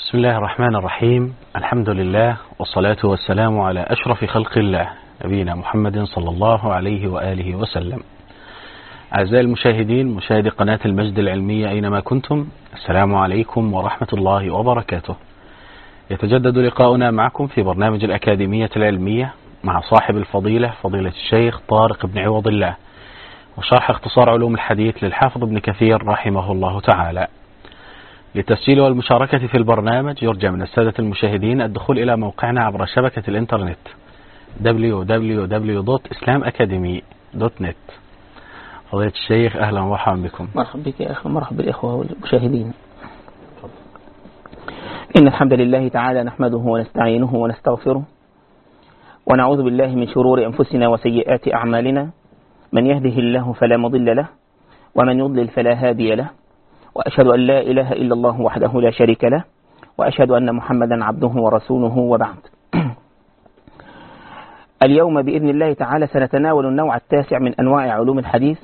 بسم الله الرحمن الرحيم. الحمد لله والصلاة والسلام على أشرف خلق الله نبينا محمد صلى الله عليه وآله وسلم. أعزائي المشاهدين، مشاهدي قناة المجد العلمية أينما كنتم، السلام عليكم ورحمة الله وبركاته. يتجدد لقاؤنا معكم في برنامج الأكاديمية العلمية مع صاحب الفضيلة فضيلة الشيخ طارق بن عوض الله، وشرح اختصار علوم الحديث للحافظ ابن كثير رحمه الله تعالى. للتسجيل والمشاركة في البرنامج يرجى من السادة المشاهدين الدخول إلى موقعنا عبر شبكة الإنترنت www.islamacademy.net. فضيلة الشيخ أهلا ومرحبا بكم. مرحبا بك يا أخي، مرحبا بالإخوة والمشاهدين. إن الحمد لله تعالى نحمده ونستعينه ونستغفره، ونعوذ بالله من شرور أنفسنا وسيئات أعمالنا، من يهده الله فلا مضل له، ومن يضلل فلا هادي له، وأشهد أن لا إله إلا الله وحده لا شريك له، وأشهد أن محمدا عبده ورسوله، وبعد. اليوم بإذن الله تعالى سنتناول النوع التاسع من أنواع علوم الحديث،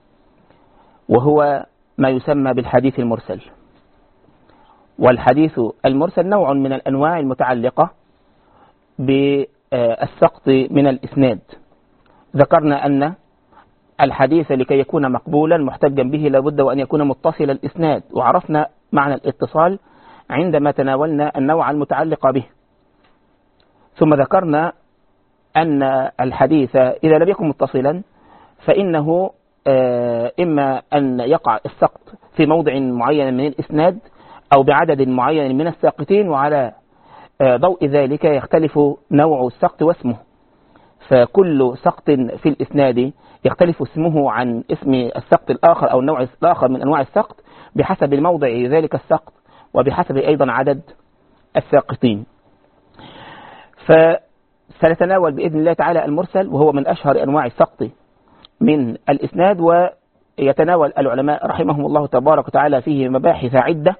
وهو ما يسمى بالحديث المرسل. والحديث المرسل نوع من الأنواع المتعلقة بالسقط من الإسناد. ذكرنا أن الحديث لكي يكون مقبولا محتجا به لابد وأن يكون متصل الإسناد، وعرفنا معنى الاتصال عندما تناولنا النوع المتعلق به. ثم ذكرنا أن الحديث إذا لم يكن متصلا فإنه إما أن يقع السقط في موضع معين من الإسناد أو بعدد معين من الساقطين، وعلى ضوء ذلك يختلف نوع السقط واسمه. فكل سقط في الإسناد يختلف اسمه عن اسم السقط الآخر أو النوع الآخر من أنواع السقط بحسب الموضع ذلك السقط وبحسب أيضا عدد الساقطين. فسنتناول بإذن الله تعالى المرسل، وهو من أشهر أنواع السقط من الإسناد، ويتناول العلماء رحمهم الله تبارك وتعالى فيه مباحث عدة.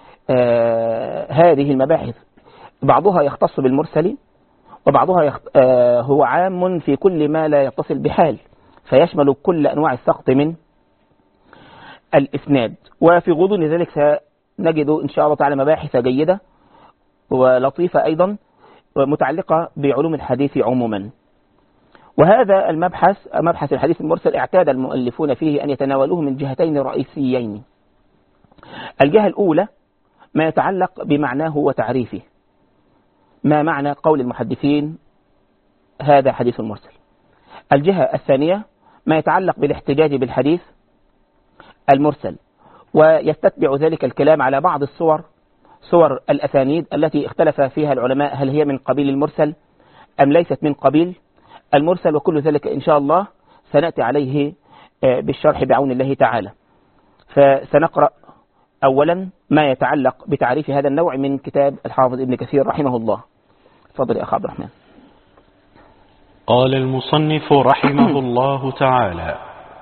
هذه المباحث بعضها يختص بالمرسل، وبعضها هو عام في كل ما لا يتصل بحال، فيشمل كل أنواع السقط من الإسناد. وفي غضون ذلك سنجد إن شاء الله تعالى مباحث جيدة ولطيفة أيضا متعلقة بعلوم الحديث عموما. وهذا مبحث الحديث المرسل اعتاد المؤلفون فيه أن يتناولوه من جهتين رئيسيين. الجهة الأولى ما يتعلق بمعناه وتعريفه، ما معنى قول المحدثين هذا حديث مرسل. الجهة الثانية ما يتعلق بالاحتجاج بالحديث المرسل، ويستتبع ذلك الكلام على بعض صور الأسانيد التي اختلف فيها العلماء، هل هي من قبيل المرسل أم ليست من قبيل المرسل، وكل ذلك إن شاء الله سنأتي عليه بالشرح بعون الله تعالى. فسنقرأ أولا ما يتعلق بتعريف هذا النوع من كتاب الحافظ ابن كثير رحمه الله. تفضل يا أخ عبد الرحمن. قال المصنف رحمه الله تعالى: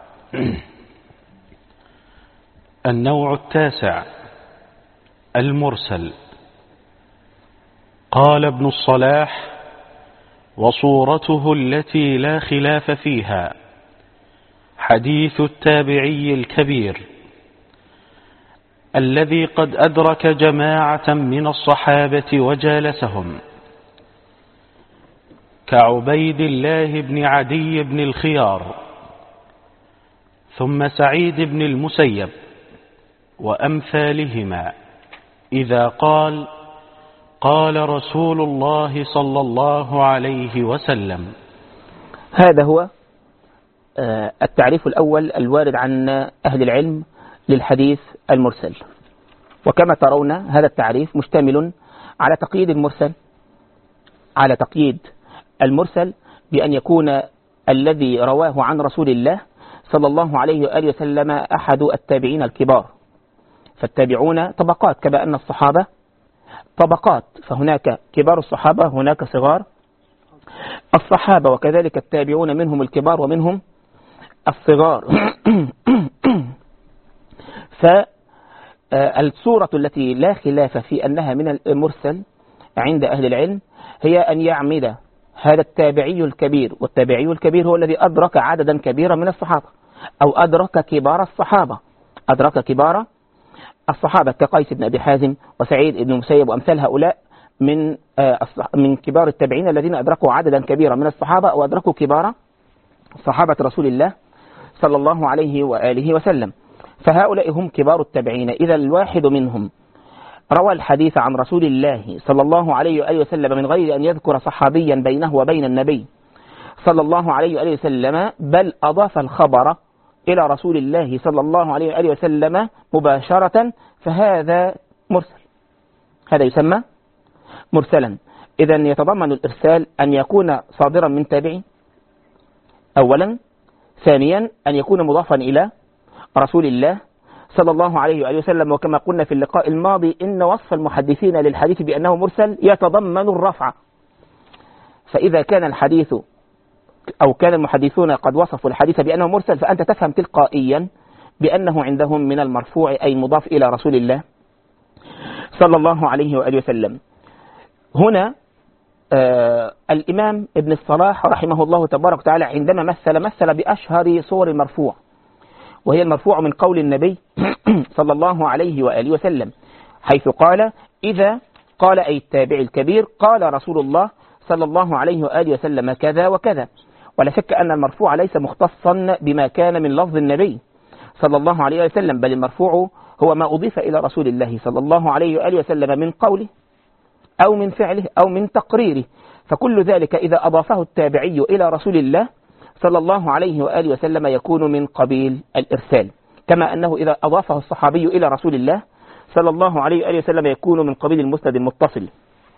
النوع التاسع المرسل. قال ابن الصلاح: وصورته التي لا خلاف فيها حديث التابعي الكبير الذي قد أدرك جماعة من الصحابة وجالسهم، كعبيد الله بن عدي بن الخيار، ثم سعيد بن المسيب وأمثالهما، إذا قال: قال رسول الله صلى الله عليه وسلم. هذا هو التعريف الأول الوارد عن أهل العلم للحديث المرسل. وكما ترون هذا التعريف مشتمل على تقييد المرسل بأن يكون الذي رواه عن رسول الله صلى الله عليه وآله وسلم أحد التابعين الكبار. فالتابعون طبقات، كما أن الصحابة طبقات، فهناك كبار الصحابة، هناك صغار الصحابة، وكذلك التابعون منهم الكبار ومنهم الصغار. فالصورة التي لا خلاف في أنها من المرسل عند أهل العلم هي أن يعمد هذا التابعي الكبير، والتابعي الكبير هو الذي أدرك عددا كبيرا من الصحابة، أو أدرك كبار الصحابة، أدرك كبار الصحابة كقيس بن أبي حازم وسعيد بن المسيب وأمثال هؤلاء من كبار التابعين الذين أدركوا عددا كبيرا من الصحابة وأدركوا كبار صحابة رسول الله صلى الله عليه وآله وسلم. فهؤلاء هم كبار التابعين. إذا الواحد منهم روى الحديث عن رسول الله صلى الله عليه وآله وسلم من غير أن يذكر صحابيا بينه وبين النبي صلى الله عليه وآله وسلم، بل أضاف الخبر إلى رسول الله صلى الله عليه وآله وسلم مباشرة، فهذا مرسل، هذا يسمى مرسلا. إذا يتضمن الإرسال أن يكون صادرا من تابعي أولا، ثانيا أن يكون مضافا إلى رسول الله صلى الله عليه وآله وسلم. وكما قلنا في اللقاء الماضي إن وصف المحدثين للحديث بأنه مرسل يتضمن الرفع، فإذا كان الحديث أو كان المحدثون قد وصفوا الحديث بأنه مرسل فأنت تفهم تلقائيا بأنه عندهم من المرفوع أي مضاف إلى رسول الله صلى الله عليه وآله وسلم. هنا الإمام ابن الصلاح رحمه الله تبارك وتعالى عندما مثل بأشهر صور المرفوع، وهي المرفوع من قول النبي صلى الله عليه وآله وسلم، حيث قال: إذا قال أي التابع الكبير قال رسول الله صلى الله عليه وآله وسلم كذا وكذا. ولا شك أن المرفوع ليس مختصا بما كان من لفظ النبي صلى الله عليه وسلم، بل المرفوع هو ما أضيف إلى رسول الله صلى الله عليه وآله وسلم من قوله أو من فعله أو من تقريره، فكل ذلك إذا أضافه التابعي إلى رسول الله صلى الله عليه وآله وسلم يكون من قبيل الإرسال، كما أنه إذا أضافه الصحابي إلى رسول الله صلى الله عليه وآله وسلم يكون من قبيل المسند المتصل.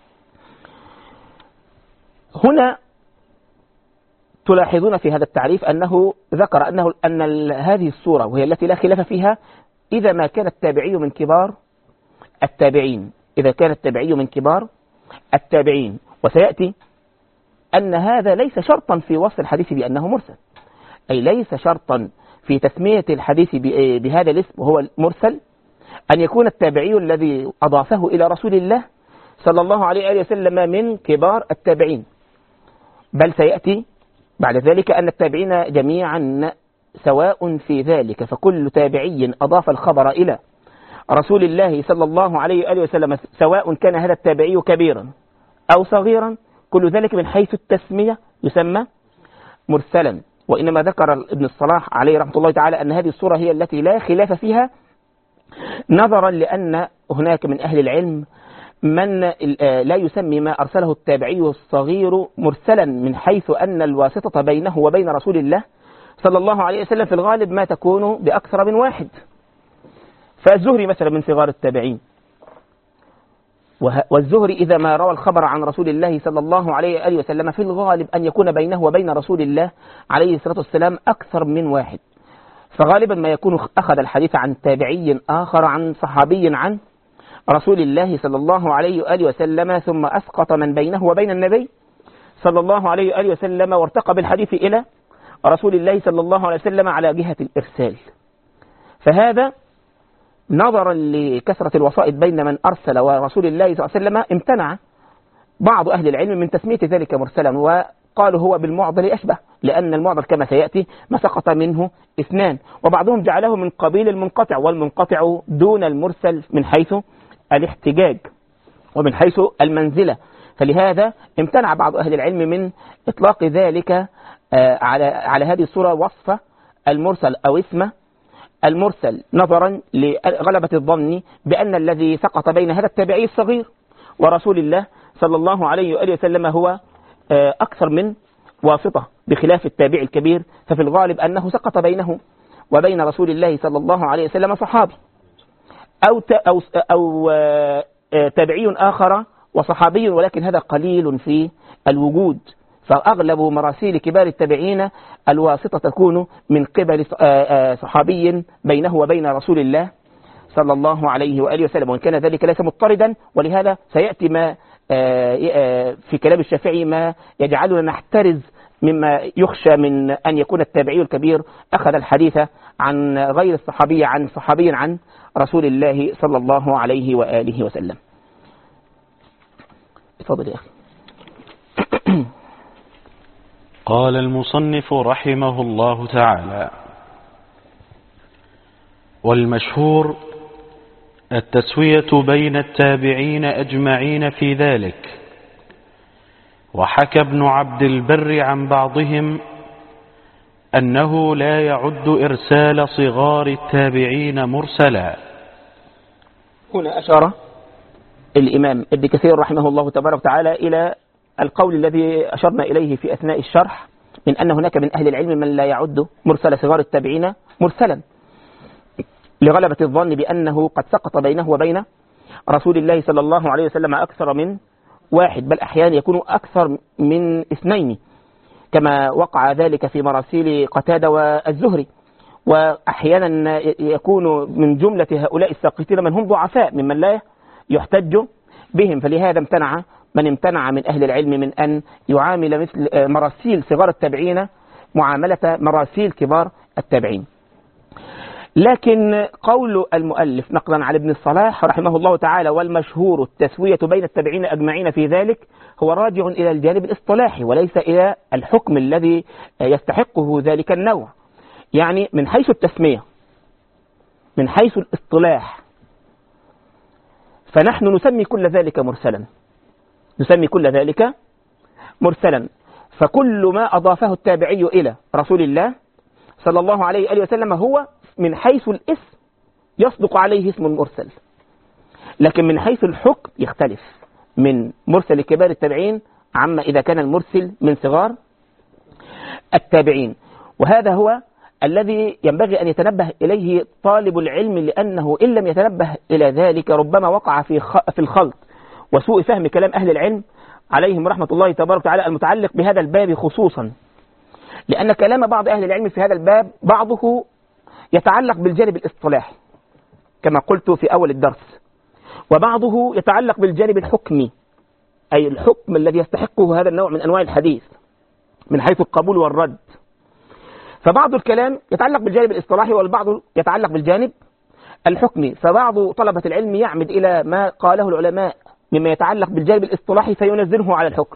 هنا تلاحظون في هذا التعريف أنه ذكر أن هذه الصورة وهي التي لا خلاف فيها إذا ما كان التابعي من كبار التابعين، إذا كان التابعي من كبار التابعين. وسيأتي أن هذا ليس شرطا في وصف الحديث بأنه مرسل، أي ليس شرطا في تسمية الحديث بهذا الاسم وهو المرسل أن يكون التابعي الذي أضافه إلى رسول الله صلى الله عليه وسلم من كبار التابعين، بل سيأتي بعد ذلك أن التابعين جميعا سواء في ذلك، فكل تابعي أضاف الخبر إلى رسول الله صلى الله عليه وآله وسلم سواء كان هذا التابعي كبيرا أو صغيرا، كل ذلك من حيث التسمية يسمى مرسلا. وإنما ذكر ابن الصلاح عليه رحمة الله تعالى أن هذه الصورة هي التي لا خلاف فيها، نظرا لأن هناك من أهل العلم من لا يسمي ما أرسله التابعي الصغير مرسلا، من حيث أن الواسطة بينه وبين رسول الله صلى الله عليه وسلم في الغالب ما تكون بأكثر من واحد. فالزهري مثلا من صغار التابعين، والزهري إذا ما روى الخبر عن رسول الله صلى الله عليه وآله وسلم في الغالب أن يكون بينه وبين رسول الله عليه الصلاة والسلام أكثر من واحد، فغالبا ما يكون أخذ الحديث عن تابعي آخر عن صحابي عن رسول الله صلى الله عليه وآله وسلم، ثم أسقط من بينه وبين النبي صلى الله عليه وآله وسلم وارتقى بالحديث إلى رسول الله صلى الله عليه وسلم على جهة الإرسال. فهذا نظرا لكثرة الوسائط بين من أرسل ورسول الله صلى الله عليه وسلم امتنع بعض أهل العلم من تسمية ذلك مرسلا، وقالوا هو بالمعضل أشبه، لأن المعضل كما سيأتي ما سقط منه اثنان، وبعضهم جعله من قبيل المنقطع، والمنقطع دون المرسل من حيث الاحتجاج ومن حيث المنزلة. فلهذا امتنع بعض أهل العلم من إطلاق ذلك على هذه الصورة وصف المرسل أو اسم المرسل، نظرا لغلبة الظن بأن الذي سقط بين هذا التابعي الصغير ورسول الله صلى الله عليه وآله وسلم هو أكثر من واسطة، بخلاف التابع الكبير ففي الغالب أنه سقط بينه وبين رسول الله صلى الله عليه وسلم صحابي أو تابعي آخر وصحابي، ولكن هذا قليل في الوجود. فأغلب مراسيل كبار التابعين الواسطة تكون من قبل صحابي بينه وبين رسول الله صلى الله عليه وآله وسلم، وإن كان ذلك ليس مضطردا. ولهذا سيأتي ما في كلام الشافعي ما يجعلنا نحترز مما يخشى من أن يكون التابعي الكبير أخذ الحديث عن غير الصحابي عن صحابي عن رسول الله صلى الله عليه وآله وسلم. تفضل يا أخي. قال المصنف رحمه الله تعالى: والمشهور التسوية بين التابعين أجمعين في ذلك. وحكى ابن عبد البر عن بعضهم أنه لا يعد إرسال صغار التابعين مرسلا. هنا أشار الإمام ابن كثير رحمه الله تبارك وتعالى إلى القول الذي أشرنا إليه في أثناء الشرح من أن هناك من أهل العلم من لا يعد مرسل صغار التابعين مرسلا، لغلبة الظن بأنه قد سقط بينه وبين رسول الله صلى الله عليه وسلم أكثر من واحد، بل أحيانا يكون أكثر من اثنين، كما وقع ذلك في مراسيل قتادة والزهري. وأحيانا يكون من جملة هؤلاء الساقطين من هم ضعفاء ممن لا يحتج بهم، فلهذا امتنع من امتنع من أهل العلم من أن يعامل مثل مراسيل صغار التابعين معاملة مراسيل كبار التابعين. لكن قول المؤلف نقلا على ابن الصلاح رحمه الله تعالى والمشهور التسوية بين التابعين أجمعين في ذلك هو راجع إلى الجانب الاصطلاحي وليس إلى الحكم الذي يستحقه ذلك النوع. يعني من حيث التسمية، من حيث الاصطلاح، فنحن نسمي كل ذلك مرسلا، نسمي كل ذلك مرسلا. فكل ما أضافه التابعي إلى رسول الله صلى الله عليه وسلم هو من حيث الاسم يصدق عليه اسم المرسل، لكن من حيث الحكم يختلف من مرسل كبار التابعين عما إذا كان المرسل من صغار التابعين. وهذا هو الذي ينبغي أن يتنبه إليه طالب العلم، لأنه إن لم يتنبه إلى ذلك ربما وقع في الخلط وسوء فهم كلام أهل العلم عليهم رحمة الله تبارك وتعالى المتعلق بهذا الباب خصوصا، لأن كلام بعض أهل العلم في هذا الباب بعضه يتعلق بالجانب الاصطلاحي كما قلت في أول الدرس، وبعضه يتعلق بالجانب الحكمي، أي الحكم الذي يستحقه هذا النوع من أنواع الحديث من حيث القبول والرد. فبعض الكلام يتعلق بالجانب الاصطلاحي والبعض يتعلق بالجانب الحكمي. فبعض طلبة العلم يعمد إلى ما قاله العلماء مما يتعلق بالجانب الاصطلاحي فينزله على الحكم،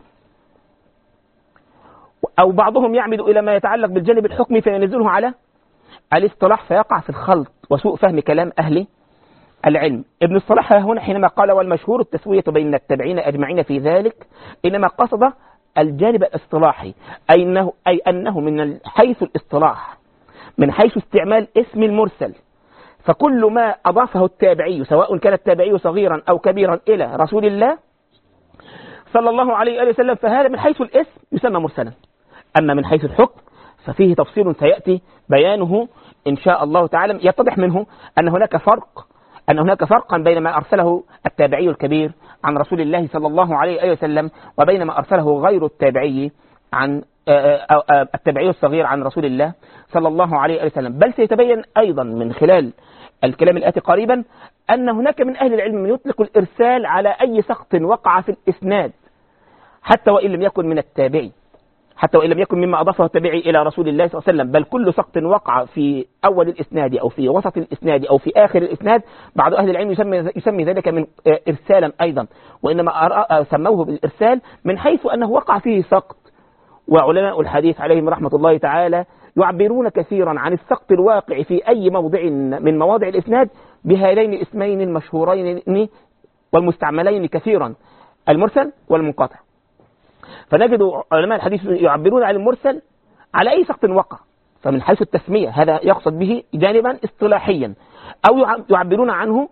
أو بعضهم يعمد إلى ما يتعلق بالجانب الحكمي فينزله على الاصطلاح، فيقع في الخلط وسوء فهم كلام أهل العلم. ابن الصلاح هنا حينما قال والمشهور التسوية بين التابعين أجمعين في ذلك إنما قصد الجانب الاصطلاحي، أي أنه من حيث الاصطلاح من حيث استعمال اسم المرسل، فكل ما أضافه التابعي سواء كان التابعي صغيرا أو كبيرا إلى رسول الله صلى الله عليه وسلم فهذا من حيث الاسم يسمى مرسلا. أما من حيث الحكم ففيه تفصيل سيأتي بيانه إن شاء الله تعالى، يتضح منه أن هناك فرقا بين ما أرسله التابعي الكبير عن رسول الله صلى الله عليه وسلم وبين ما أرسله غير التابعي عن التابعي الصغير عن رسول الله صلى الله عليه وسلم. بل سيتبين أيضا من خلال الكلام الآتي قريبا أن هناك من أهل العلم من يطلق الإرسال على أي سقط وقع في الإسناد حتى وإن لم يكن من التابعي، حتى وإن لم يكن مما أضافه التابعي إلى رسول الله صلى الله عليه وسلم، بل كل سقط وقع في أول الإسناد أو في وسط الإسناد أو في آخر الإسناد بعض أهل العلم يسمي ذلك من إرسالا أيضا، وإنما سموه بالإرسال من حيث أنه وقع فيه سقط. وعلماء الحديث عليهم رحمة الله تعالى يعبرون كثيرا عن السقط الواقع في أي موضع من مواضع الإسناد بهذين الاسمين المشهورين والمستعملين كثيرا، المرسل والمنقطع. فنجد علماء الحديث يعبرون عن المرسل على أي سقط وقع، فمن حيث التسمية هذا يقصد به جانبا اصطلاحيا، أو يعبرون عنه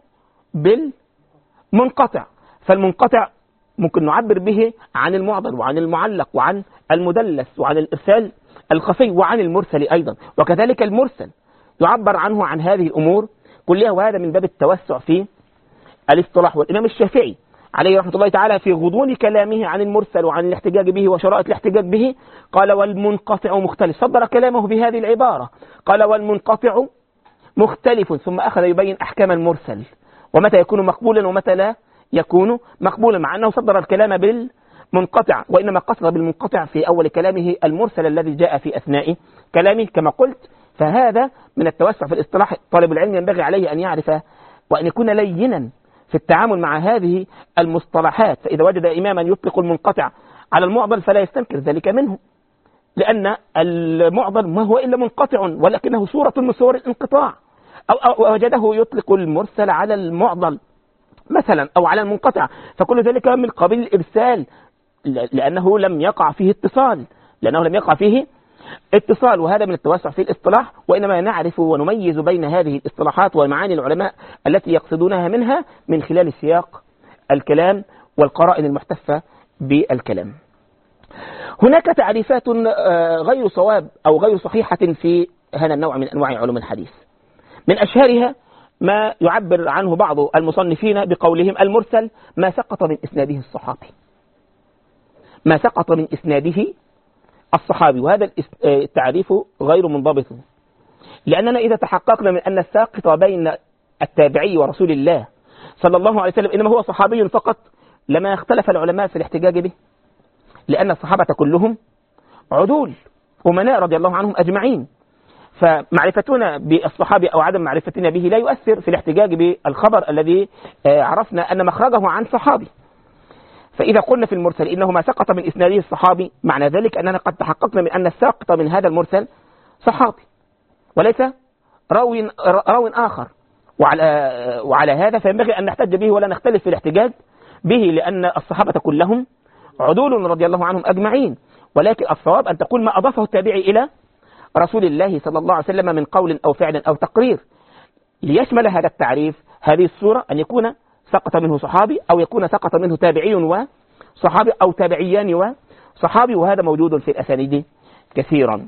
بالمنقطع، فالمنقطع ممكن نعبر به عن المعضل وعن المعلق وعن المدلس وعن الإرسال الخفي وعن المرسل أيضا، وكذلك المرسل يعبر عنه عن هذه الأمور كلها، وهذا من باب التوسع في الاصطلاح. والإمام الشافعي عليه رحمة الله تعالى في غضون كلامه عن المرسل وعن الاحتجاج به وشرائط الاحتجاج به قال والمنقطع مختلف، صدر كلامه بهذه العبارة قال والمنقطع مختلف، ثم أخذ يبين أحكام المرسل ومتى يكون مقبولا ومتى لا يكون مقبولا، مع أنه صدر الكلام بالمنقطع وإنما قصد بالمنقطع في أول كلامه المرسل الذي جاء في أثناء كلامه كما قلت. فهذا من التوسع في الاصطلاح. طالب العلم ينبغي عليه أن يعرف وأن يكون لينا في التعامل مع هذه المصطلحات، فإذا وجد إماما يطلق المنقطع على المعضل فلا يستنكر ذلك منه، لأن المعضل ما هو إلا منقطع ولكنه صورة من صور الانقطاع، أو وجده يطلق المرسل على المعضل مثلا أو على المنقطع، فكل ذلك من قبيل الإرسال، لأنه لم يقع فيه اتصال، وهذا من التوسع في الاصطلاح. وإنما نعرف ونميز بين هذه الاصطلاحات ومعاني العلماء التي يقصدونها منها من خلال سياق الكلام والقرائن المحتفة بالكلام. هناك تعريفات غير صواب أو غير صحيحة في هذا النوع من أنواع علوم الحديث. من أشهرها ما يعبر عنه بعض المصنفين بقولهم المرسل ما سقط من إسناده الصحابي، وهذا التعريف غير منضبط، لأننا إذا تحققنا من أن الساقط بين التابعي ورسول الله صلى الله عليه وسلم إنما هو صحابي فقط لما اختلف العلماء في الاحتجاج به، لأن الصحابة كلهم عدول أمناء رضي الله عنهم أجمعين، فمعرفتنا بالصحابي أو عدم معرفتنا به لا يؤثر في الاحتجاج بالخبر الذي عرفنا أن مخرجه عن صحابي. فإذا قلنا في المرسل إنه ما سقط من إسناده الصحابي، معنى ذلك أننا قد تحققنا من أن الساقط من هذا المرسل صحابي وليس راو آخر، وعلى هذا فينبغي أن نحتج به ولا نختلف في الاحتجاج به، لأن الصحابة كلهم عدول رضي الله عنهم أجمعين. ولكن الصواب أن تقول ما أضافه التابعي إلى رسول الله صلى الله عليه وسلم من قول أو فعل أو تقرير، ليشمل هذا التعريف هذه الصورة أن يكون سقط منه صحابي أو يكون سقط منه تابعي وصحابي أو تابعيان وصحابي، وهذا موجود في الأسانيد كثيرا.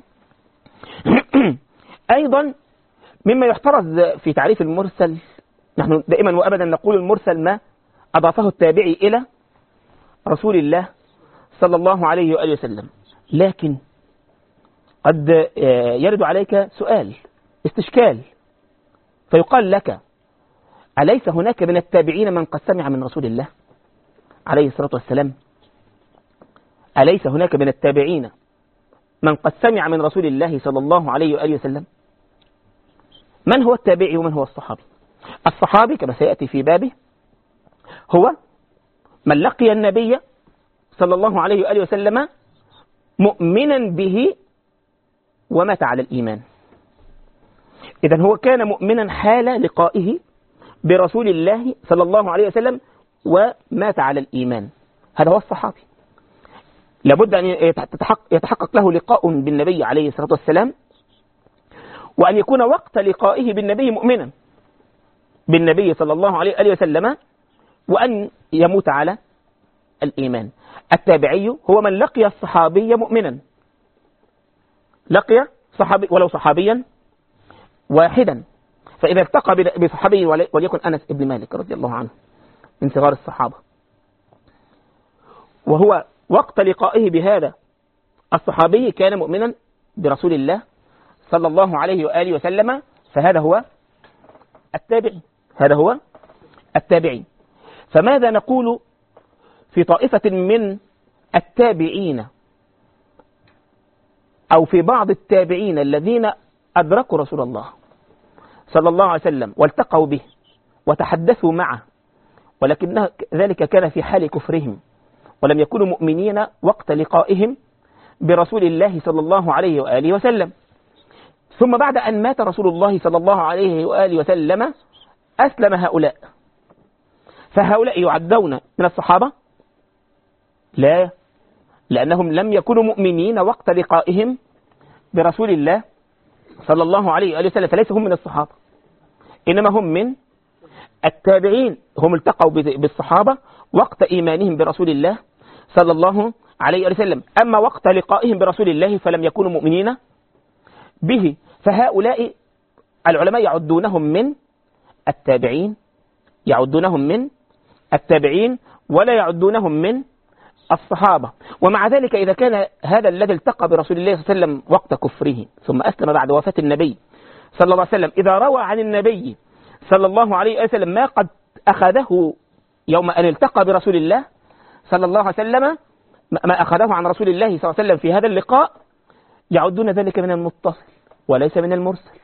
أيضا مما يحترز في تعريف المرسل، نحن دائما وأبدا نقول المرسل ما أضافه التابعي إلى رسول الله صلى الله عليه وآله وسلم، لكن قد يرد عليك سؤال استشكال، فيقال لك أليس هناك من التابعين من قد سمع من رسول الله عليه الصلاة والسلام؟ أليس هناك من التابعين من قد سمع من رسول الله صلى الله عليه وآله وسلم؟ من هو التابعي ومن هو الصحابي؟ الصحابي كما سيأتي في بابه هو من لقي النبي صلى الله عليه وآله وسلم مؤمنا به ومات على الإيمان. إذن هو كان مؤمنا حال لقائه برسول الله صلى الله عليه وسلم ومات على الإيمان، هذا هو الصحابي. لابد أن يتحقق له لقاء بالنبي عليه الصلاة والسلام، وأن يكون وقت لقائه بالنبي مؤمنا بالنبي صلى الله عليه وآله وسلم، وأن يموت على الإيمان. التابعي هو من لقي الصحابي مؤمنا، لقي صحابي ولو صحابيا واحدا، فإذا التقى بصحابي وليكن أنس بن مالك رضي الله عنه من صغار الصحابة، وهو وقت لقائه بهذا الصحابي كان مؤمنا برسول الله صلى الله عليه وآله وسلم، فهذا هو التابعي. فماذا نقول في طائفة من التابعين أو في بعض التابعين الذين أدركوا رسول الله صلى الله عليه وسلم والتقوا به وتحدثوا معه، ولكن ذلك كان في حال كفرهم ولم يكونوا مؤمنين وقت لقائهم برسول الله صلى الله عليه وآله وسلم، ثم بعد أن مات رسول الله صلى الله عليه وآله وسلم أسلم هؤلاء، فهؤلاء يعدون من الصحابة؟ لا، لأنهم لم يكونوا مؤمنين وقت لقائهم برسول الله صلى الله عليه وآله وسلم، فليس هم من الصحابة، إنما هم من التابعين، هم التقوا بالصحابة وقت إيمانهم برسول الله صلى الله عليه وآله وسلم، أما وقت لقائهم برسول الله فلم يكونوا مؤمنين به، فهؤلاء العلماء يعدونهم من التابعين ولا يعدونهم من الصحابة. ومع ذلك إذا كان هذا الذي التقى برسول الله صلى الله عليه وسلم وقت كفره ثم أسلم بعد وفاة النبي صلى الله عليه وسلم، إذا روى عن النبي صلى الله عليه وسلم ما قد أخذه يوم أن التقى برسول الله صلى الله عليه وسلم، ما أخذه عن رسول الله صلى الله عليه وسلم في هذا اللقاء، يعدون ذلك من المتصل وليس من المرسل،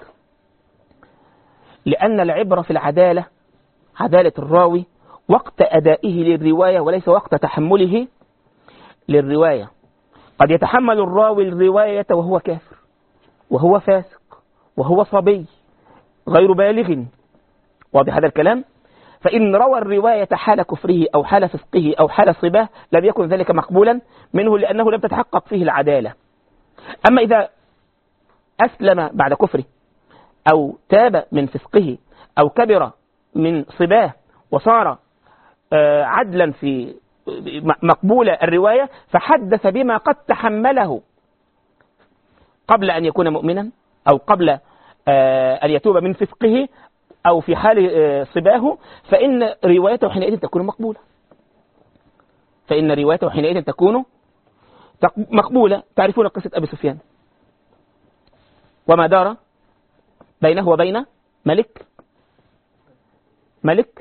لأن العبرة في العدالة، عدالة الراوي وقت أدائه للرواية وليس وقت تحمله للرواية. قد يتحمل الراوي الرواية وهو كافر وهو فاسق وهو صبي غير بالغ. واضح هذا الكلام؟ فإن روى الرواية حال كفره أو حال فسقه أو حال صباه لم يكن ذلك مقبولا منه لأنه لم تتحقق فيه العدالة. أما إذا أسلم بعد كفره أو تاب من فسقه أو كبر من صباه وصار عدلا في مقبول الرواية فحدث بما قد تحمله قبل أن يكون مؤمنا أو قبل أن يتوب من فسقه أو في حال صباه، فإن روايته حينئذ تكون مقبولة. فإن روايته حينئذ تكون مقبولة. تعرفون قصة أبي سفيان وما دار بينه وبين ملك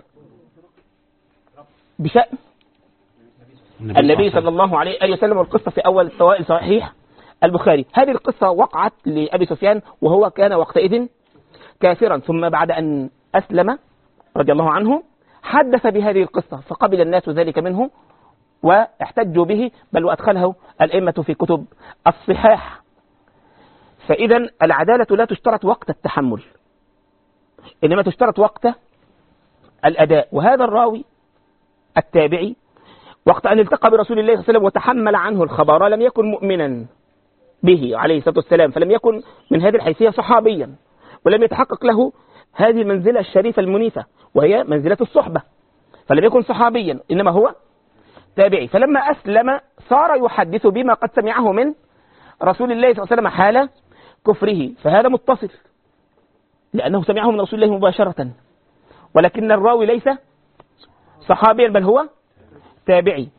بشأن النبي صلى الله عليه وسلم، والقصة في أول فوائد صحيح البخاري. هذه القصة وقعت لأبي سفيان وهو كان وقتئذ كافرا، ثم بعد أن أسلم رضي الله عنه حدث بهذه القصة فقبل الناس ذلك منه واحتجوا به، بل وأدخله الأئمة في كتب الصحاح. فإذا العدالة لا تشترط وقت التحمل، إنما تشترط وقت الأداء. وهذا الراوي التابعي وقت أن التقى برسول الله صلى الله عليه وسلم وتحمل عنه الخبر لم يكن مؤمنا به عليه الصلاة والسلام، فلم يكن من هذه الحيثية صحابيا، ولم يتحقق له هذه المنزلة الشريفة المنيفة وهي منزلة الصحبة، فلم يكن صحابيا إنما هو تابعي. فلما أسلم صار يحدث بما قد سمعه من رسول الله صلى الله عليه وسلم حال كفره، فهذا متصل لأنه سمعه من رسول الله مباشرة، ولكن الراوي ليس صحابيا بل هو تابعي.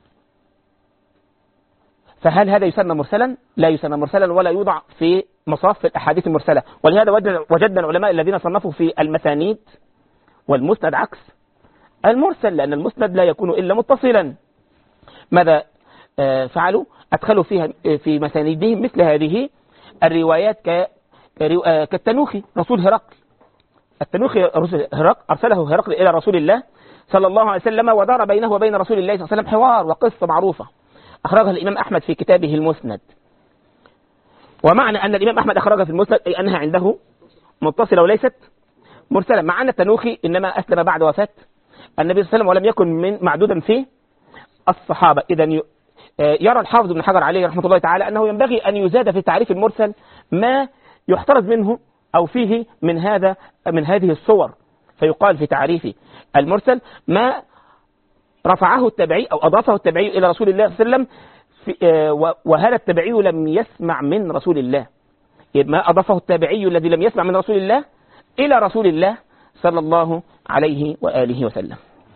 فهل هذا يسمى مرسلا؟ لا يسمى مرسلا ولا يوضع في مصاف الأحاديث المرسلة. ولهذا وجدنا العلماء الذين صنفوا في المسانيد والمسند عكس المرسل، لأن المسند لا يكون إلا متصلا. ماذا فعلوا؟ أدخلوا فيها في مسانيدهم مثل هذه الروايات كالتنوخي رسول هرقل. التنوخي هرقل أرسله هرقل إلى رسول الله صلى الله عليه وسلم، ودار بينه وبين رسول الله صلى الله عليه وسلم حوار وقصة معروفة أخرجها الإمام أحمد في كتابه المسند. ومعنى أن الإمام أحمد أخرجها في المسند أي أنها عنده متصلة وليست مرسلة، مع أن التنوخي إنما أسلم بعد وفاة النبي صلى الله عليه وسلم ولم يكن من معدودا في الصحابة. إذن يرى الحافظ ابن حجر عليه رحمة الله تعالى أنه ينبغي أن يزاد في تعريف المرسل ما يحترز منه أو فيه من هذه الصور، فيقال في تعريف المرسل ما رفعه التبعي أو أضافه التبعي إلى رسول الله صلى الله عليه وسلم وهذا التبعي لم يسمع من رسول الله، ما أضافه التابعي الذي لم يسمع من رسول الله إلى رسول الله صلى الله عليه وآله وسلم.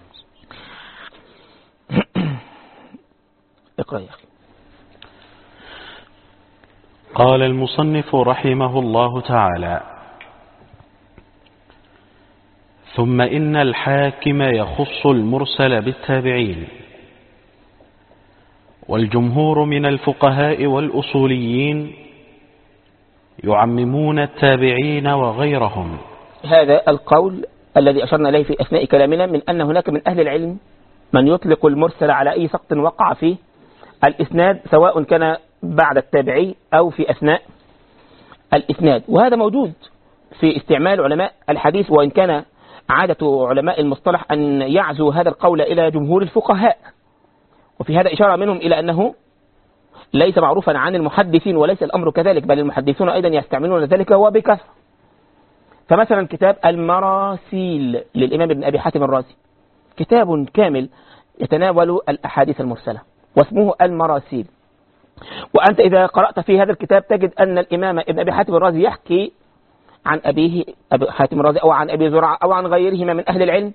اقرأ يا أخي. قال المصنف رحمه الله تعالى: ثم إن الحاكم يخص المرسل بالتابعين، والجمهور من الفقهاء والأصوليين يعممون التابعين وغيرهم. هذا القول الذي أشرنا إليه في أثناء كلامنا من أن هناك من أهل العلم من يطلق المرسل على أي سقط وقع فيه الإسناد، سواء كان بعد التابعي أو في أثناء الإسناد، وهذا موجود في استعمال علماء الحديث، وإن كان عادة علماء المصطلح أن يعزو هذا القول إلى جمهور الفقهاء، وفي هذا إشارة منهم إلى أنه ليس معروفا عن المحدثين، وليس الأمر كذلك، بل المحدثون أيضا يستعملون ذلك وبكثرة. فمثلا كتاب المراسيل للإمام ابن أبي حاتم الرازي كتاب كامل يتناول الأحاديث المرسلة واسمه المراسيل. وأنت إذا قرأت في هذا الكتاب تجد أن الإمام ابن أبي حاتم الرازي يحكي عن أبيه أبي حاتم الرازي أو عن أبي زرعة أو عن غيرهما من أهل العلم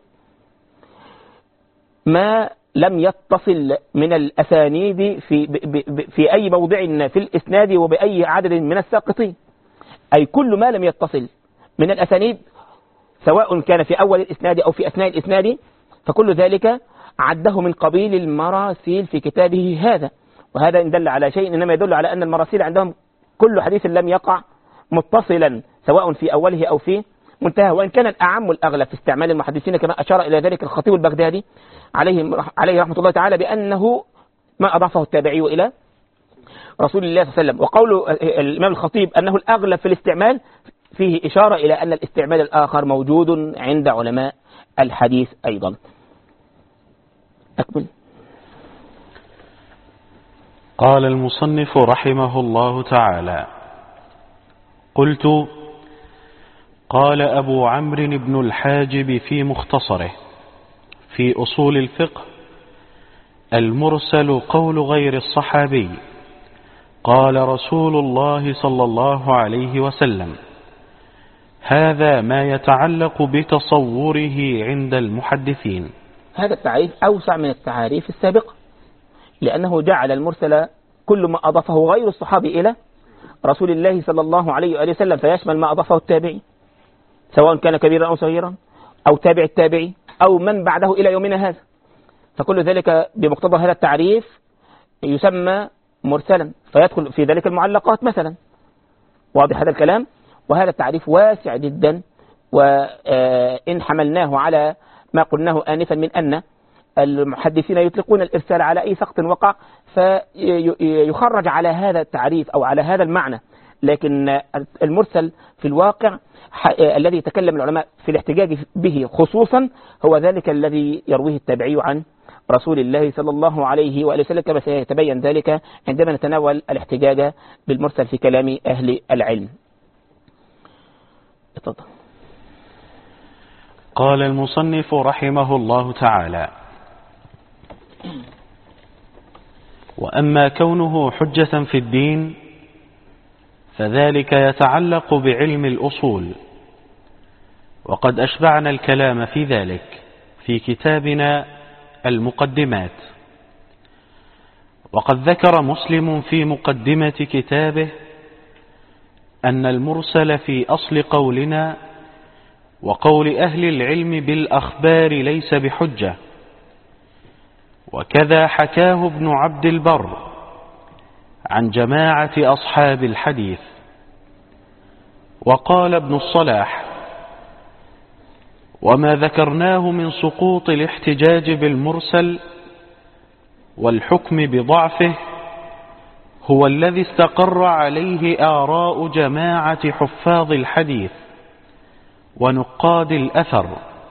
ما لم يتصل من الأسانيد في أي موضع في الإسناد وبأي عدد من الساقطين، أي كل ما لم يتصل من الأسانيد سواء كان في أول الإسناد أو في أثناء الإسناد، فكل ذلك عده من قبيل المراسيل في كتابه هذا. وهذا إن دل على شيء إنما يدل على أن المراسيل عندهم كل حديث لم يقع متصلا سواء في أوله أو في منتهى، وإن كان الأعم الأغلب في استعمال المحدثين كما أشار إلى ذلك الخطيب البغدادي عليه رحمة الله تعالى بأنه ما أضافه التابعي إلى رسول الله صلى الله عليه وسلم. وقول الإمام الخطيب أنه الأغلب في الاستعمال فيه إشارة إلى أن الاستعمال الآخر موجود عند علماء الحديث أيضا. أكمل. قال المصنف رحمه الله تعالى: قلت: قال أبو عمرو بن الحاجب في مختصره في أصول الفقه: المرسل قول غير الصحابي قال رسول الله صلى الله عليه وسلم، هذا ما يتعلق بتصوره عند المحدثين. هذا التعريف أوسع من التعاريف السابقة، لأنه جعل المرسل كل ما أضافه غير الصحابي إلى رسول الله صلى الله عليه وآله وسلم، فيشمل ما أضافه التابعي سواء كان كبيرا أو صغيرا أو تابع التابعي أو من بعده إلى يومنا هذا، فكل ذلك بمقتضى هذا التعريف يسمى مرسلا، فيدخل في ذلك المعلقات مثلا. واضح هذا الكلام؟ وهذا التعريف واسع جدا، وإن حملناه على ما قلناه آنفا من أن المحدثين يطلقون الإرسال على أي سقط وقع، فيخرج على هذا التعريف أو على هذا المعنى. لكن المرسل في الواقع الذي يتكلم العلماء في الاحتجاج به خصوصا هو ذلك الذي يرويه التابعي عن رسول الله صلى الله عليه وآله وسلم، كما سيتبين ذلك عندما نتناول الاحتجاج بالمرسل في كلام أهل العلم. اتفضل. قال المصنف رحمه الله تعالى: وأما كونه حجة في الدين فذلك يتعلق بعلم الأصول، وقد أشبعنا الكلام في ذلك في كتابنا المقدمات. وقد ذكر مسلم في مقدمة كتابه أن المرسل في أصل قولنا وقول أهل العلم بالأخبار ليس بحجة، وكذا حكاه ابن عبد البر عن جماعة أصحاب الحديث. وقال ابن الصلاح: وما ذكرناه من سقوط الاحتجاج بالمرسل والحكم بضعفه هو الذي استقر عليه آراء جماعة حفاظ الحديث ونقاد الأثر،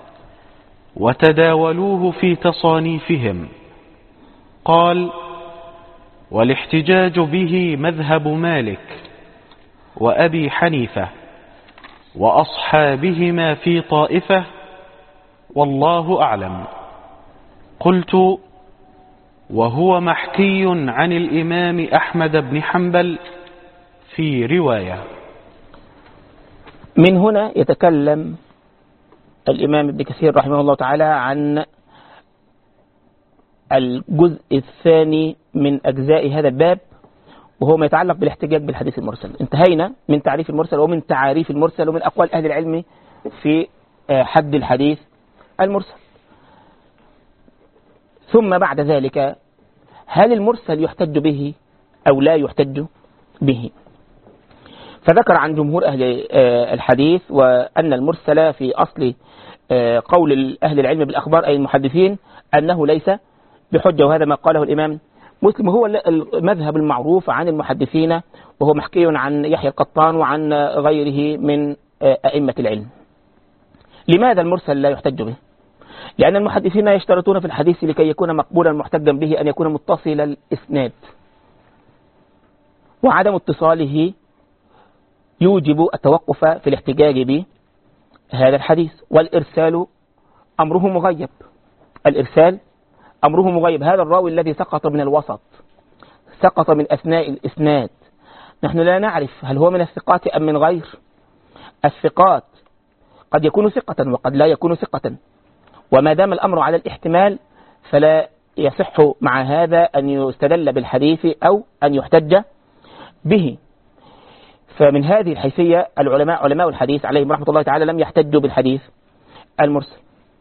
وتداولوه في تصانيفهم. قال: والاحتجاج به مذهب مالك وأبي حنيفة وأصحابهما في طائفة، والله أعلم. قلت: وهو محكي عن الإمام أحمد بن حنبل في رواية. من هنا يتكلم الإمام ابن كثير رحمه الله تعالى عن الجزء الثاني من أجزاء هذا الباب، وهو ما يتعلق بالاحتجاج بالحديث المرسل. انتهينا من تعريف المرسل ومن تعريف المرسل ومن أقوال أهل العلم في حد الحديث المرسل. ثم بعد ذلك هل المرسل يحتج به أو لا يحتج به؟ فذكر عن جمهور أهل الحديث وأن المرسل في أصل قول أهل العلم بالأخبار أي المحدثين أنه ليس بحجة، وهذا ما قاله الإمام مسلم، هو المذهب المعروف عن المحدثين، وهو محكي عن يحيى القطان وعن غيره من أئمة العلم. لماذا المرسل لا يحتج به؟ لأن المحدثين يشترطون في الحديث لكي يكون مقبولا محتجا به أن يكون متصل الإسناد، وعدم اتصاله يوجب التوقف في الاحتجاج بهذا الحديث. والإرسال أمره مغيب، الإرسال أمره مغيب. هذا الراوي الذي سقط من الوسط، سقط من أثناء الإسناد، نحن لا نعرف هل هو من الثقات أم من غير الثقات. قد يكون ثقة وقد لا يكون ثقة، وما دام الأمر على الاحتمال فلا يصح مع هذا أن يستدل بالحديث أو أن يحتج به. فمن هذه الحيثية علماء الحديث عليهم رحمة الله تعالى لم يحتجوا بالحديث المرسل.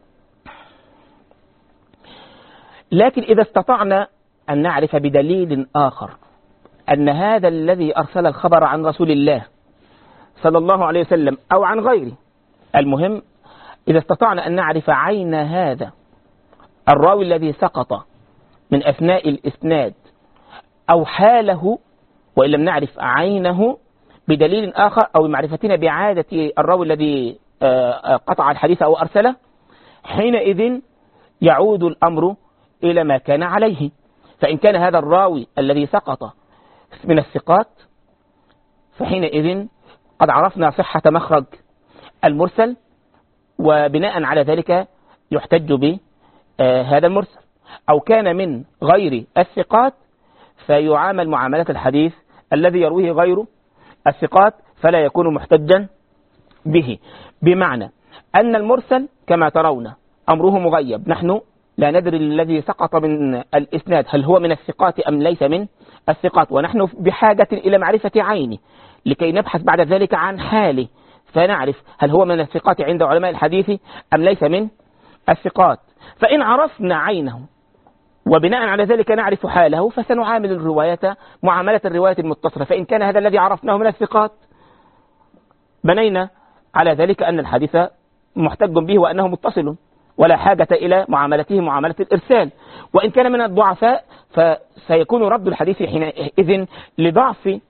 لكن إذا استطعنا أن نعرف بدليل آخر أن هذا الذي أرسل الخبر عن رسول الله صلى الله عليه وسلم أو عن غيره، المهم إذا استطعنا أن نعرف عين هذا الراوي الذي سقط من أثناء الإسناد أو حاله، وإن لم نعرف عينه بدليل آخر أو بمعرفتنا بعادة الراوي الذي قطع الحديث أو أرسله، حينئذ يعود الأمر إلى ما كان عليه. فإن كان هذا الراوي الذي سقط من الثقات، فحينئذ قد عرفنا صحة مخرج المرسل، وبناء على ذلك يحتج بهذا المرسل. أو كان من غير الثقات فيعامل معاملة الحديث الذي يرويه غير الثقات، فلا يكون محتجا به. بمعنى أن المرسل كما ترون أمره مغيب، نحن لا ندري الذي سقط من الإسناد هل هو من الثقات أم ليس من الثقات، ونحن بحاجة إلى معرفة عينه لكي نبحث بعد ذلك عن حاله، فنعرف هل هو من الثقات عند علماء الحديث أم ليس من الثقات. فإن عرفنا عينه وبناء على ذلك نعرف حاله، فسنعامل الرواية معاملة الرواية المتصلة. فإن كان هذا الذي عرفناه من الثقات، بنينا على ذلك أن الحديث محتج به وأنه متصل، ولا حاجة إلى معاملته معاملة الإرسال. وإن كان من الضعفاء فسيكون رد الحديث حينئذ لضعف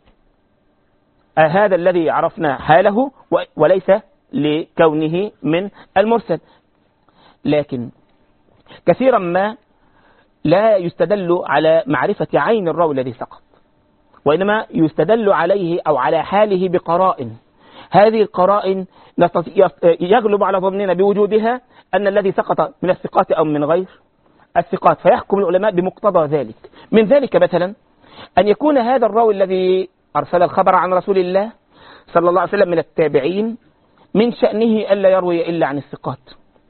هذا الذي عرفنا حاله وليس لكونه من المرسل. لكن كثيرا ما لا يستدل على معرفة عين الراوي الذي سقط، وإنما يستدل عليه أو على حاله بقرائن. هذه القرائن يغلب على ظننا بوجودها أن الذي سقط من الثقات أو من غير الثقات، فيحكم العلماء بمقتضى ذلك. من ذلك مثلا أن يكون هذا الراوي الذي أرسل الخبر عن رسول الله صلى الله عليه وسلم من التابعين من شأنه ألا يروي إلا عن الثقات،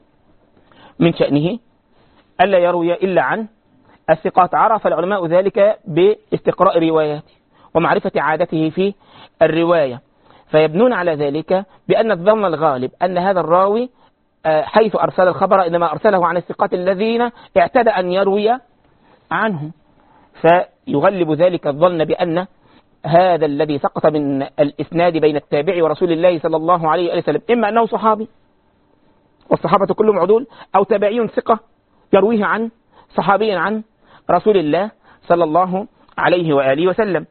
من شأنه ألا يروي إلا عن الثقات. عرف العلماء ذلك باستقراء رواياته ومعرفة عادته في الرواية، فيبنون على ذلك بأن الظن الغالب أن هذا الراوي حيث أرسل الخبر إنما أرسله عن الثقات الذين اعتدى أن يروي عنه، فيغلب ذلك الظن بأن هذا الذي سقط من الإسناد بين التابع ورسول الله صلى الله عليه وسلم إما أنه صحابي والصحابة كلهم عدول، أو تابعي ثقة يرويه عن صحابي عن رسول الله صلى الله عليه وآله وسلم.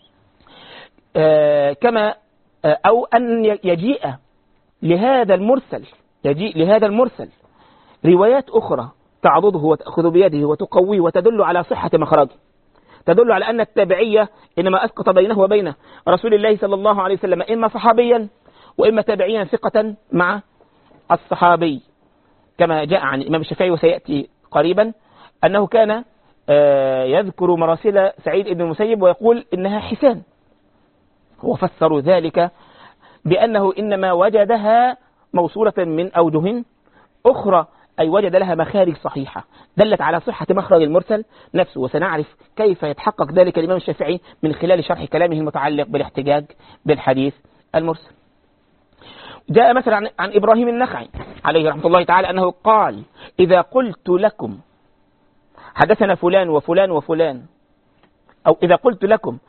كما أو أن يجيء لهذا المرسل روايات أخرى تعضده وتأخذ بيده وتقويه وتدل على صحة مخرجه، تدل على أن التابعية إنما أسقط بينه وبين رسول الله صلى الله عليه وسلم إما صحابيا وإما تابعيا ثقة مع الصحابي، كما جاء عن الإمام الشافعي وسيأتي قريبا أنه كان يذكر مراسل سعيد بن المسيب ويقول إنها حسان، وفسروا ذلك بأنه إنما وجدها موصولة من أوجه أخرى، أي وجد لها مخارج صحيحة دلت على صحة مخرج المرسل نفسه. وسنعرف كيف يتحقق ذلك الإمام الشافعي من خلال شرح كلامه المتعلق بالاحتجاج بالحديث المرسل. جاء مثلا عن إبراهيم النخعي عليه رحمة الله تعالى أنه قال: إذا قلت لكم حدثنا فلان وفلان وفلان، أو إذا قلت لكم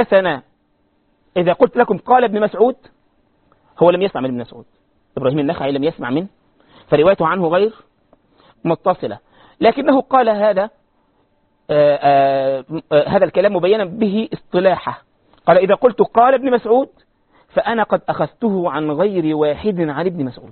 قال ابن مسعود، هو لم يسمع من ابن مسعود، إبراهيم النخعي لم يسمع منه، فروايته عنه غير متصلة، لكنه قال هذا الكلام مبينا به اصطلاحه. قال: إذا قلت قال ابن مسعود فأنا قد أخذته عن غير واحد عن ابن مسعود،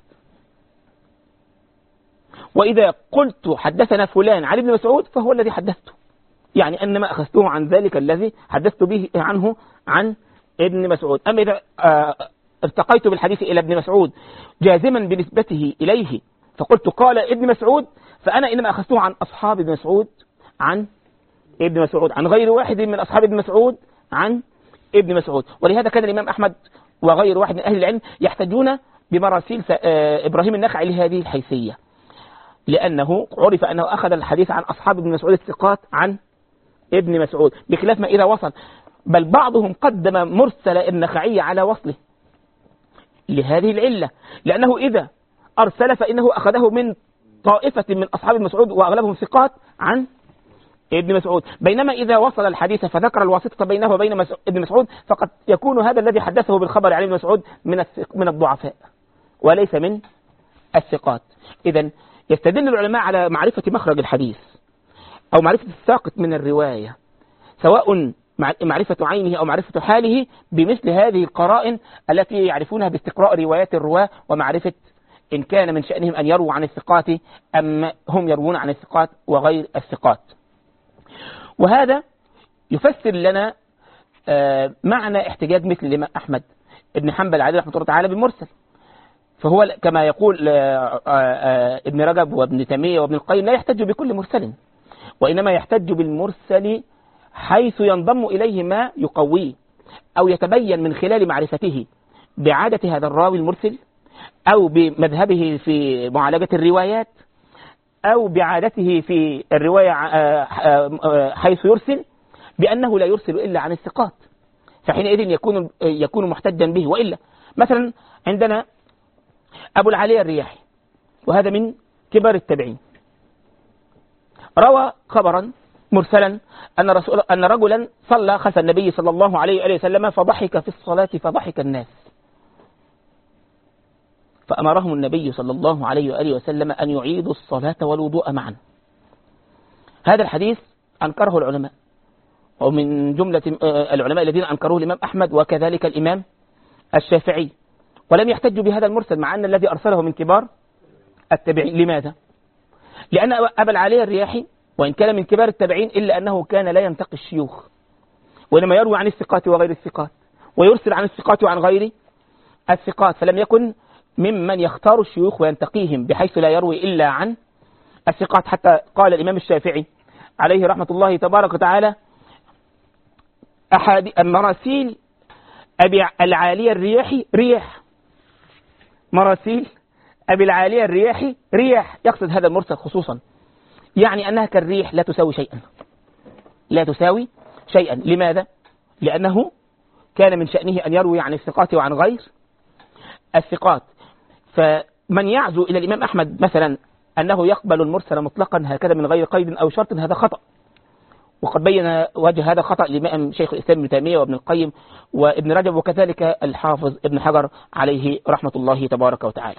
وإذا قلت حدثنا فلان عن ابن مسعود فهو الذي حدثته، يعني أنما أخذته عن ذلك الذي حدثت به عنه عن ابن مسعود. أما إذا ارتقيت بالحديث إلى ابن مسعود جازما بنسبته إليه فقلت قال ابن مسعود، فأنا إنما أخذته عن أصحاب ابن مسعود عن ابن مسعود، عن غير واحد من أصحاب ابن مسعود عن ابن مسعود. ولهذا كان الإمام أحمد وغير واحد من أهل العلم يحتجون بمراسيل إبراهيم النخعي لهذه الحيثية، لأنه عرف أنه أخذ الحديث عن أصحاب ابن مسعود الثقات عن ابن مسعود، بخلاف ما إذا وصل، بل بعضهم قدم مرسل النخعي على وصله لهذه العلة، لأنه إذا أرسل فإنه أخذه من طائفة من أصحاب ابن مسعود وأغلبهم ثقات عن ابن مسعود، بينما إذا وصل الحديث فذكر الواسطة بينه وبين ابن مسعود فقد يكون هذا الذي حدثه بالخبر عن ابن مسعود من الضعفاء وليس من الثقات. إذن يستدل العلماء على معرفة مخرج الحديث أو معرفة الساقط من الرواية، سواء معرفة عينه أو معرفة حاله بمثل هذه القرائن التي يعرفونها باستقراء روايات الرواة ومعرفة إن كان من شأنهم أن يرووا عن الثقات أم هم يروون عن الثقات وغير الثقات. وهذا يفسر لنا معنى احتجاج مثل الإمام أحمد بن حنبل عليه رحمة الله تعالى بالمرسل. فهو كما يقول ابن رجب وابن تيمية وابن القيم لا يحتج بكل مرسل، وإنما يحتج بالمرسل حيث ينضم إليه ما يقويه أو يتبين من خلال معرفته بعادة هذا الراوي المرسل أو بمذهبه في معالجة الروايات أو بعادته في الرواية حيث يرسل بأنه لا يرسل إلا عن الثقات، فحينئذ يكون محتجا به. وإلا مثلا عندنا أبو العالية الرياحي، وهذا من كبار التابعين، روى خبرا مرسلا أن رجلا صلى خلف النبي صلى الله عليه وآله وسلم فضحك في الصلاة فضحك الناس، فأمرهم النبي صلى الله عليه وآله وسلم أن يعيدوا الصلاة والوضوء معا. هذا الحديث أنكره العلماء، ومن جملة العلماء الذين أنكروه الإمام أحمد وكذلك الإمام الشافعي، ولم يحتجوا بهذا المرسل مع أن الذي أرسله من كبار التابعين. لماذا؟ لأن أبا العالية الرياحي وإن كان من كبار التابعين إلا أنه كان لا ينتقي الشيوخ، وإنما يروي عن الثقات وغير الثقات ويرسل عن الثقات وعن غير الثقات، فلم يكن ممن يختار الشيوخ وينتقيهم بحيث لا يروي إلا عن الثقات. حتى قال الإمام الشافعي عليه رحمة الله تبارك وتعالى مراسيل أبي العالية الرياحي رياح، مراسيل أبي العالية الرياحي رياح، يقصد هذا المرسل خصوصا، يعني أنها كالريح لا تساوي شيئا، لا تساوي شيئا. لماذا؟ لأنه كان من شأنه أن يروي عن الثقات وعن غير الثقات. فمن يعزو إلى الإمام أحمد مثلا أنه يقبل المرسل مطلقا هكذا من غير قيد أو شرط، هذا خطأ، وقد بين وجه هذا خطأ الإمام شيخ الإسلام ابن تيمية وابن القيم وابن رجب وكذلك الحافظ ابن حجر عليه رحمة الله تبارك وتعالى.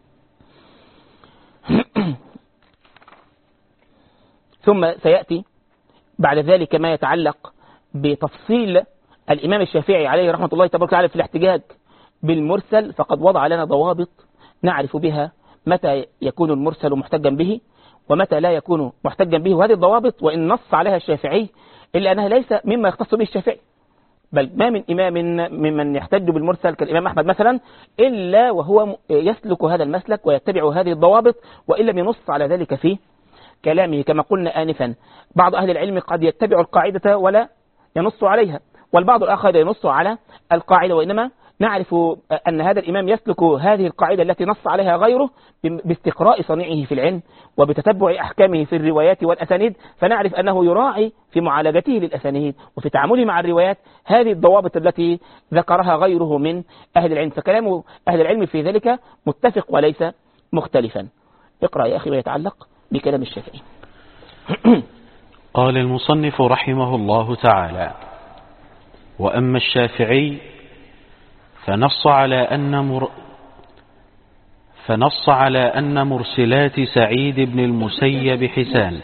ثم سيأتي بعد ذلك ما يتعلق بتفصيل الإمام الشافعي عليه رحمة الله تبارك وتعالى في الاحتجاج بالمرسل، فقد وضع لنا ضوابط نعرف بها متى يكون المرسل محتجا به ومتى لا يكون محتجا به. وهذه الضوابط وإن نص عليها الشافعي إلا أنها ليس مما يختص به الشافعي، بل ما من إمام ممن يحتج بالمرسل كالإمام أحمد مثلا إلا وهو يسلك هذا المسلك ويتبع هذه الضوابط، وإن لم ينص على ذلك في كلامه. كما قلنا آنفا بعض أهل العلم قد يتبع القاعدة ولا ينص عليها، والبعض الآخر ينص على القاعدة، وإنما نعرف أن هذا الإمام يسلك هذه القاعدة التي نص عليها غيره باستقراء صنيعه في العلم وبتتبع أحكامه في الروايات والأسانيد، فنعرف أنه يراعي في معالجته للأسانيد وفي تعامله مع الروايات هذه الضوابط التي ذكرها غيره من أهل العلم. فكلام أهل العلم في ذلك متفق وليس مختلفا. اقرأ يا أخي ما يتعلق بكلام الشافعي. قال المصنف رحمه الله تعالى: وأما الشافعي فنص على أن مرسلات سعيد بن المسيب حسان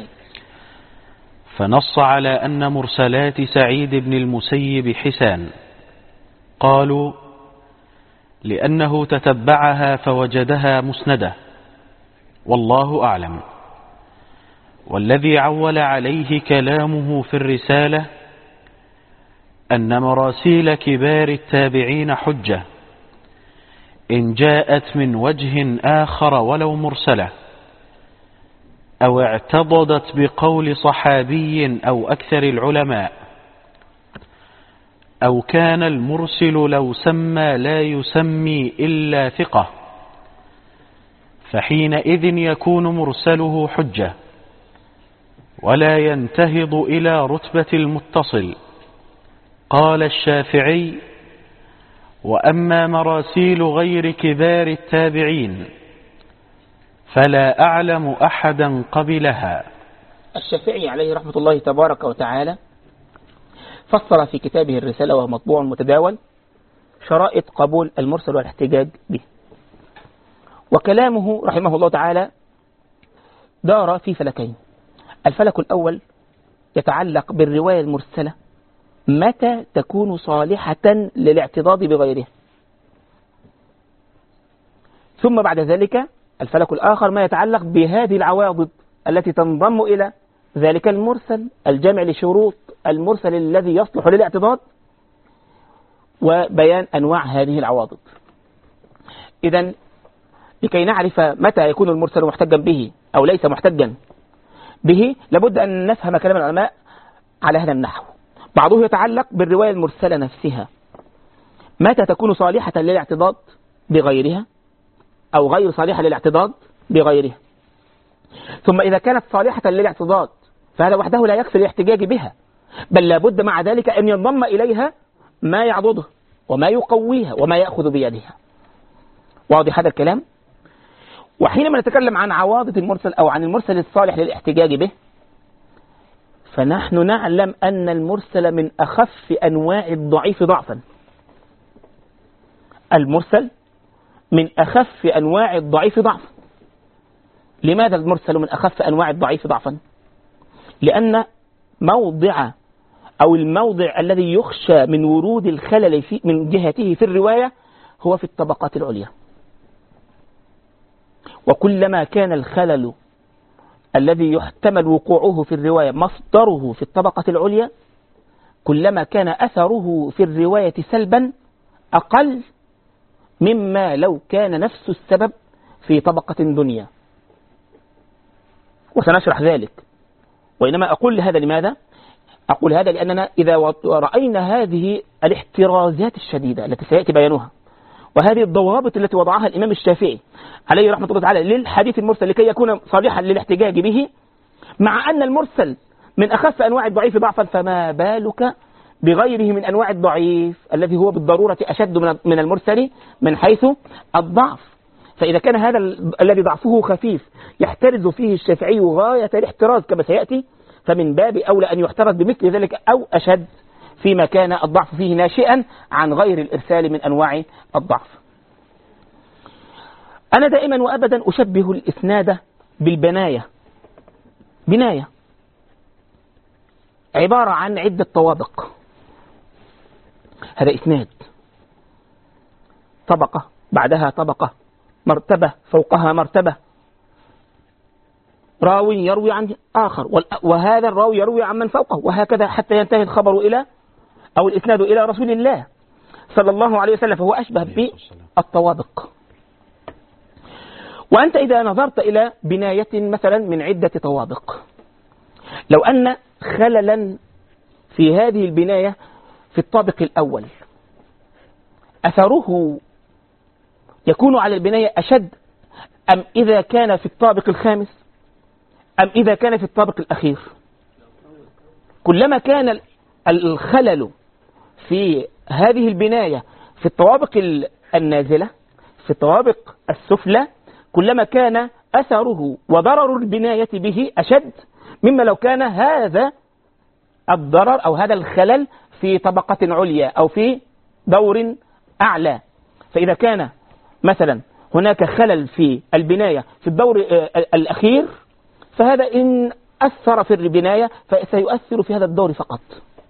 قالوا لأنه تتبعها فوجدها مسندة، والله أعلم. والذي عول عليه كلامه في الرسالة أن مراسيل كبار التابعين حجة إن جاءت من وجه آخر ولو مرسلة، أو اعتضدت بقول صحابي أو أكثر العلماء، أو كان المرسل لو سمى لا يسمي إلا ثقة، فحينئذ يكون مرسله حجة ولا ينتهض إلى رتبة المتصل. قال الشافعي: وأما مراسيل غير كبار التابعين فلا أعلم أحدا قبلها. الشافعي عليه رحمة الله تبارك وتعالى فصل في كتابه الرسالة وهو مطبوع متداول شرائط قبول المرسل والاحتجاج به، وكلامه رحمه الله تعالى دار في فلكين. الفلك الأول يتعلق بالرواية المرسلة متى تكون صالحة للاعتضاد بغيرها. ثم بعد ذلك الفلك الآخر ما يتعلق بهذه العواضد التي تنضم إلى ذلك المرسل، الجمع لشروط المرسل الذي يصلح للاعتضاد، وبيان أنواع هذه العواضد. إذن لكي نعرف متى يكون المرسل محتجا به أو ليس محتجا به، لابد أن نفهم كلام العلماء على هذا النحو. بعضه يتعلق بالرواية المرسلة نفسها، متى تكون صالحة للاعتضاد بغيرها أو غير صالحة للاعتضاد بغيرها. ثم إذا كانت صالحة للاعتضاد فهذا وحده لا يكفي الاحتجاج بها، بل لابد مع ذلك أن ينضم إليها ما يعضدها وما يقويها وما يأخذ بيدها. واضح هذا الكلام؟ وحينما نتكلم عن عواضد المرسل أو عن المرسل الصالح للاحتجاج به، فنحن نعلم أن المرسل من أخف أنواع الضعيف ضعفا. المرسل من أخف أنواع الضعيف ضعفا. لماذا المرسل من أخف أنواع الضعيف ضعفا؟ لأن الموضع الذي يخشى من ورود الخلل من جهته في الرواية هو في الطبقات العليا. وكلما كان الخلل الذي يحتمل وقوعه في الرواية مصدره في الطبقة العليا، كلما كان أثره في الرواية سلبا أقل مما لو كان نفس السبب في طبقة دنيا. وسنشرح ذلك. وإنما أقول هذا لماذا؟ أقول هذا لأننا إذا رأينا هذه الاحترازات الشديدة التي سيأتي بيانها، وهذه الضوابط التي وضعها الإمام الشافعي عليه رحمة الله تعالى للحديث المرسل لكي يكون صالحا للاحتجاج به، مع أن المرسل من أخف أنواع الضعيف ضعفا، فما بالك بغيره من أنواع الضعيف الذي هو بالضرورة أشد من المرسل من حيث الضعف. فإذا كان هذا الذي ضعفه خفيف يحترز فيه الشافعي غاية الاحتراز كما سيأتي، فمن باب أولى أن يحترز بمثل ذلك أو أشد فيما كان الضعف فيه ناشئا عن غير الإرسال من أنواع الضعف. أنا دائما وأبدا أشبه الإسناد بالبناية. بناية عبارة عن عدة طوابق. هذا إسناد، طبقة بعدها طبقة، مرتبة فوقها مرتبة، راوي يروي عن آخر، وهذا الراوي يروي عن من فوقه، وهكذا حتى ينتهي الخبر إلى أو الإسناد إلى رسول الله صلى الله عليه وسلم. فهو أشبه بالطوابق. وأنت إذا نظرت إلى بناية مثلا من عدة طوابق، لو أن خللا في هذه البناية في الطابق الأول أثره يكون على البناية أشد أم إذا كان في الطابق الخامس أم إذا كان في الطابق الأخير؟ كلما كان الخلل في هذه البناية في الطوابق النازلة في الطوابق السفلى، كلما كان أثره وضرر البناية به أشد مما لو كان هذا الضرر أو هذا الخلل في طبقة عليا أو في دور أعلى. فإذا كان مثلا هناك خلل في البناية في الدور الأخير، فهذا إن أثر في البناية فسيؤثر في هذا الدور فقط.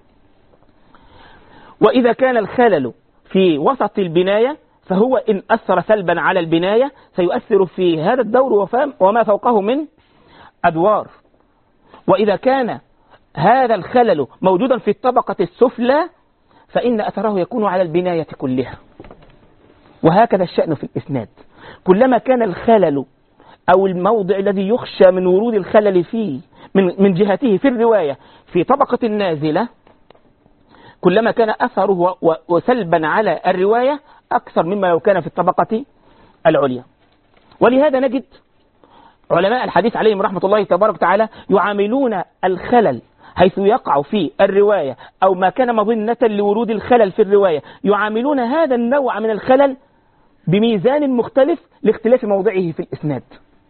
وإذا كان الخلل في وسط البناية فهو إن أثر سلبا على البناية سيؤثر في هذا الدور وما فوقه من أدوار. وإذا كان هذا الخلل موجودا في الطبقة السفلى فإن أثره يكون على البناية كلها. وهكذا الشأن في الإسناد، كلما كان الخلل أو الموضع الذي يخشى من ورود الخلل فيه من جهته في الرواية في طبقة نازلة، كلما كان أثره وسلبا على الرواية أكثر مما لو كان في الطبقة العليا. ولهذا نجد علماء الحديث عليهم رحمة الله تبارك وتعالى يعاملون الخلل حيث يقع في الرواية أو ما كان مظنة لورود الخلل في الرواية، يعاملون هذا النوع من الخلل بميزان مختلف لاختلاف موضعه في الإسناد.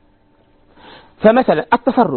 فمثلا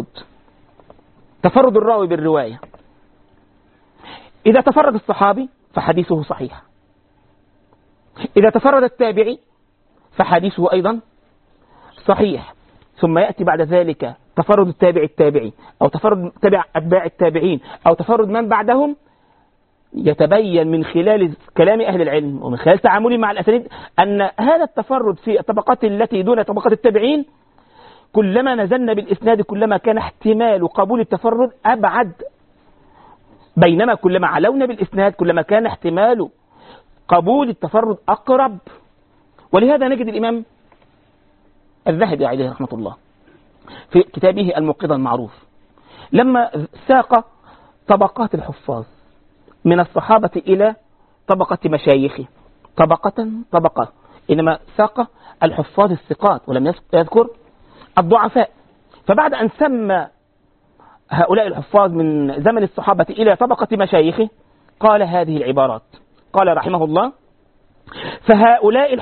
تفرد الراوي بالرواية، إذا تفرد الصحابي فحديثه صحيح، إذا تفرد التابعي فحديثه أيضا صحيح، ثم يأتي بعد ذلك تفرد التابعي أو تفرد أتباع التابعين أو تفرد من بعدهم، يتبين من خلال كلام أهل العلم ومن خلال تعاملهم مع الأسانيد أن هذا التفرد في الطبقات التي دون طبقات التابعين كلما نزلنا بالإسناد كلما كان احتمال قبول التفرد أبعد، بينما كلما علونا بالإسناد كلما كان احتمال قبول التفرد أقرب. ولهذا نجد الإمام الذهبي عليه رحمة الله في كتابه الموقظة المعروف لما ساق طبقات الحفاظ من الصحابة إلى طبقة مشايخه طبقة، إنما ساق الحفاظ الثقات ولم يذكر الضعفاء. فبعد أن سمى هؤلاء الحفاظ من زمن الصحابة إلى طبقة مشايخه قال هذه العبارات، قال رحمه الله: فهؤلاء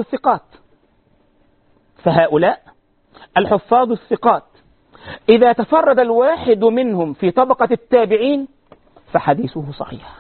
الحفاظ الثقات إذا تفرد الواحد منهم في طبقة التابعين فحديثه صحيح.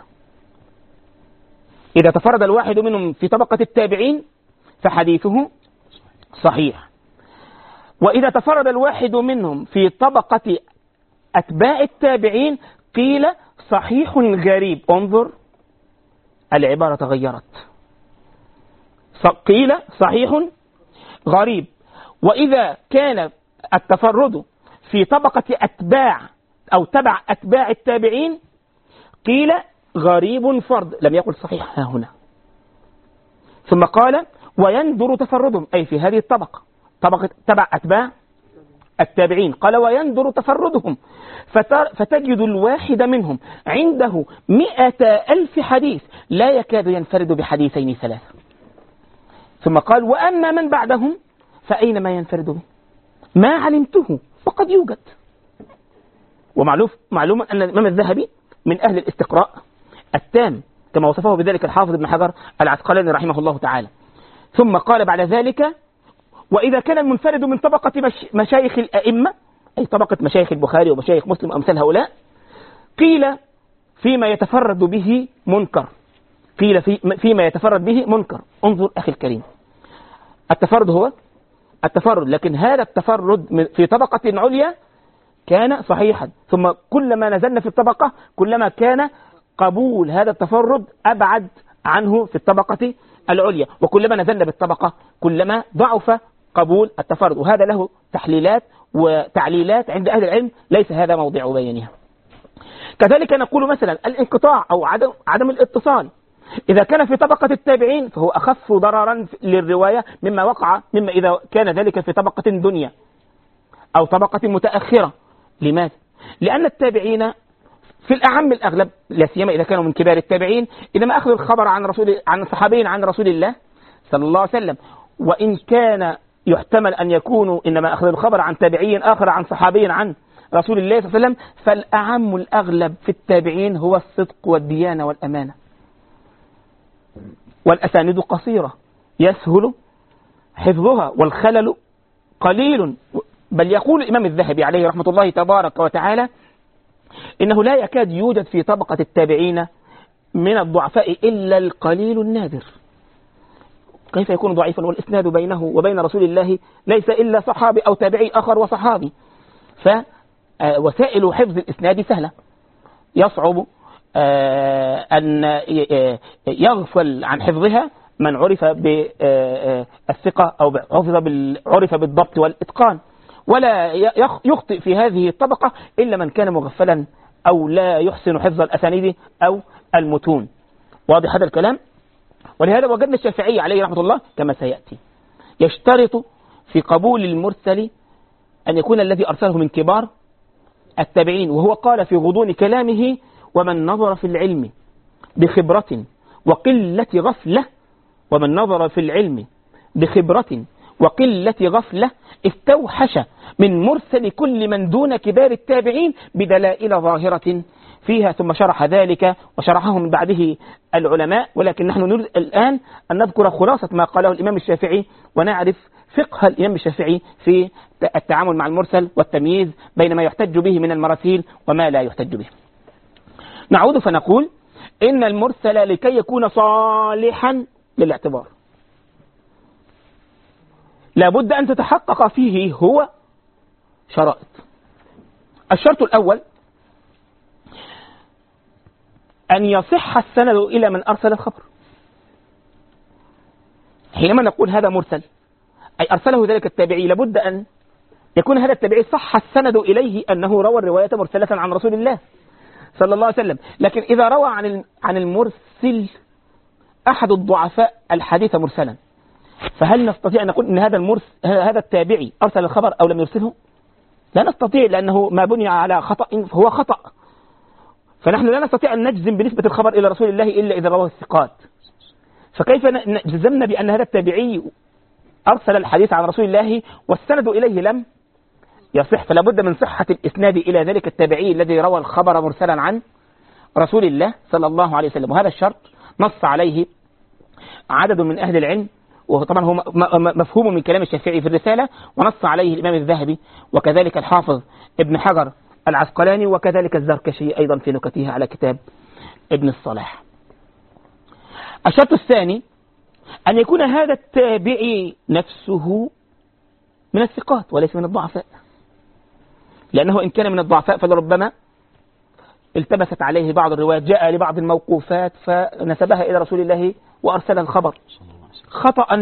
إذا تفرد الواحد منهم في طبقة التابعين فحديثه صحيح. وإذا تفرد الواحد منهم في طبقة أتباع التابعين قيل صحيح غريب. انظر العبارة تغيرت، قيل صحيح غريب. وإذا كان التفرد في طبقة أتباع أو تبع أتباع التابعين قيل غريب فرد، لم يقل صحيح ها هنا. ثم قال: ويندر تفردهم، أي في هذه الطبقة تبع أتباع التابعين، قال: ويندر تفردهم فتجد الواحد منهم عنده 100,000 حديث لا يكاد ينفرد بحديثين 3. ثم قال: وأما من بعدهم فأين ما ينفرد به؟ ما علمته وقد يوجد. ومعلوم أن الإمام الذهبي من أهل الاستقراء التام كما وصفه بذلك الحافظ ابن حجر العسقلاني رحمه الله تعالى. ثم قال بعد ذلك: وإذا كان المنفرد من طبقة مشايخ الأئمة، أي طبقة مشايخ البخاري ومشايخ مسلم أمثال هؤلاء، قيل فيما يتفرد به منكر. فيما يتفرد به منكر. انظر أخي الكريم، التفرد هو التفرد، لكن هذا التفرد في طبقة عليا كان صحيحا، ثم كلما نزلنا في الطبقة كلما كان قبول هذا التفرد أبعد عنه في الطبقة العليا، وكلما نزلنا بالطبقة كلما ضعف قبول التفرد. وهذا له تحليلات وتعليلات عند أهل العلم ليس هذا موضع بيانها. كذلك نقول مثلا الانقطاع أو عدم الاتصال إذا كان في طبقة التابعين فهو أخف ضررا للرواية مما إذا كان ذلك في طبقة دنيا أو طبقة متأخرة. لماذا؟ لأن التابعين في الأعم الأغلب لا سيما إذا كانوا من كبار التابعين إنما أخذ الخبر عن صحابين عن رسول الله صلى الله عليه وسلم، وإن كان يحتمل أن يكونوا إنما أخذ الخبر عن تابعي آخر عن صحابي عن رسول الله صلى الله عليه وسلم، فالأعم الأغلب في التابعين هو الصدق والديانة والأمانة، والأسانيد قصيرة يسهل حفظها والخلل قليل. بل يقول الإمام الذهبي عليه رحمة الله تبارك وتعالى إنه لا يكاد يوجد في طبقة التابعين من الضعفاء إلا القليل النادر. كيف يكون ضعيفا والإسناد بينه وبين رسول الله ليس إلا صحابي أو تابعي آخر وصحابي؟ فوسائل حفظ الإسناد سهلة، يصعب أن يغفل عن حفظها من عرف بالثقة أو عرف بالضبط والإتقان، ولا يخطئ في هذه الطبقة إلا من كان مغفلا أو لا يحسن حفظ الأسانيد أو المتون. واضح هذا الكلام؟ ولهذا وجدنا الشافعي عليه رحمة الله كما سيأتي يشترط في قبول المرسل أن يكون الذي أرسله من كبار التابعين، وهو قال في غضون كلامه: ومن نظر في العلم بخبرة وقلة غفلة، ومن نظر في العلم بخبرة وقلة غفلة استوحش من مرسل كل من دون كبار التابعين بدلائل ظاهرة فيها. ثم شرح ذلك وشرحه من بعده العلماء، ولكن نحن نريد الآن أن نذكر خلاصة ما قاله الإمام الشافعي ونعرف فقه الإمام الشافعي في التعامل مع المرسل والتمييز بين ما يحتج به من المراسيل وما لا يحتج به. نعود فنقول إن المرسل لكي يكون صالحا للاعتبار لابد أن تتحقق فيه هو شرائط. الشرط الأول أن يصح السند إلى من أرسل الخبر. حينما نقول هذا مرسل أي أرسله ذلك التابعي، لابد أن يكون هذا التابعي صح السند إليه أنه روى الرواية مرسلة عن رسول الله صلى الله عليه وسلم. لكن إذا روى عن المرسل أحد الضعفاء الحديث مرسلا، فهل نستطيع أن نقول أن هذا التابعي أرسل الخبر أو لم يرسله؟ لا نستطيع، لأنه ما بني على خطأ فهو خطأ. فنحن لا نستطيع أن نجزم بنسبة الخبر إلى رسول الله إلا إذا رواه الثقات. فكيف نجزمنا بأن هذا التابعي أرسل الحديث عن رسول الله والسند إليه لم يصح؟ فلا بد من صحة الإسناد إلى ذلك التابعي الذي روى الخبر مرسلا عن رسول الله صلى الله عليه وسلم. وهذا الشرط نص عليه عدد من أهل العلم، وطبعا هو مفهوم من كلام الشافعي في الرسالة، ونص عليه الإمام الذهبي وكذلك الحافظ ابن حجر العسقلاني وكذلك الزركشي أيضا في نكته على كتاب ابن الصلاح. الشرط الثاني أن يكون هذا التابعي نفسه من الثقات وليس من الضعفاء، لأنه إن كان من الضعفاء فلربما التبست عليه بعض الروايات، جاء لبعض الموقوفات فنسبها إلى رسول الله وأرسل الخبر خطأ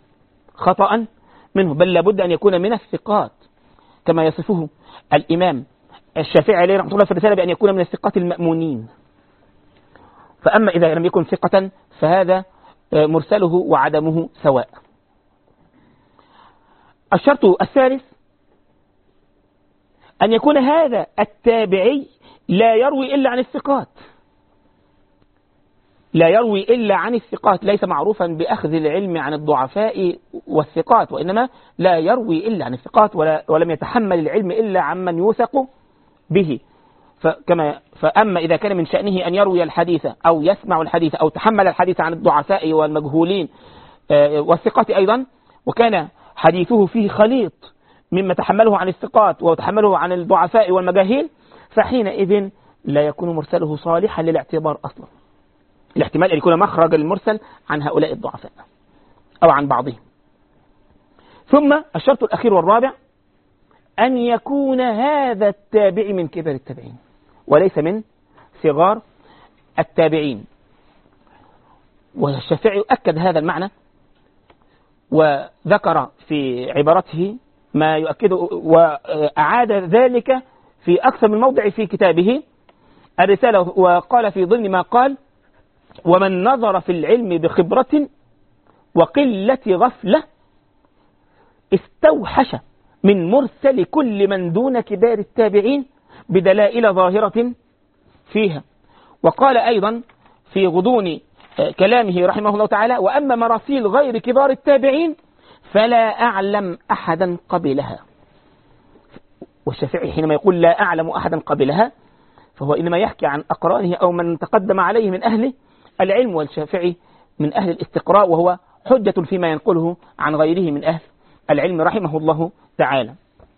منه، بل لابد أن يكون من الثقات كما يصفه الإمام الشافعي عليه رحمه الله في الرسالة بأن يكون من الثقات المأمونين. فأما إذا لم يكن ثقة فهذا مرسله وعدمه سواء. الشرط الثالث أن يكون هذا التابعي لا يروي إلا عن الثقات، ليس معروفا بأخذ العلم عن الضعفاء والثقات، وإنما لا يروي إلا عن الثقات ولم يتحمل العلم إلا عمن يوثق به. فأما إذا كان من شأنه أن يروي الحديث أو يسمع الحديث أو تحمل الحديث عن الضعفاء والمجهولين والثقات أيضا، وكان حديثه فيه خليط مما تحمله عن الثقات وتحمله عن الضعفاء والمجاهيل، فحينئذ لا يكون مرسله صالحا للاعتبار أصلا. الاحتمال أن يكون مخرج المرسل عن هؤلاء الضعفاء أو عن بعضهم. ثم الشرط الأخير والرابع أن يكون هذا التابع من كبار التابعين وليس من صغار التابعين. والشافعي أكد هذا المعنى وذكر في عبارته ما يؤكده، وأعاد ذلك في أكثر من موضع في كتابه الرسالة، وقال في ضمن ما قال: ومن نظر في العلم بخبرة وقلة غفلة استوحش من مرسل كل من دون كبار التابعين بدلائل ظاهرة فيها. وقال أيضا في غضون كلامه رحمه الله تعالى: وأما مراسيل غير كبار التابعين فلا أعلم أحدا قبلها. والشافعي حينما يقول لا أعلم أحدا قبلها فهو إنما يحكي عن أقرانه أو من تقدم عليه من أهل العلم، والشافعي من أهل الاستقراء وهو حجة فيما ينقله عن غيره من أهل العلم رحمه الله تعالى.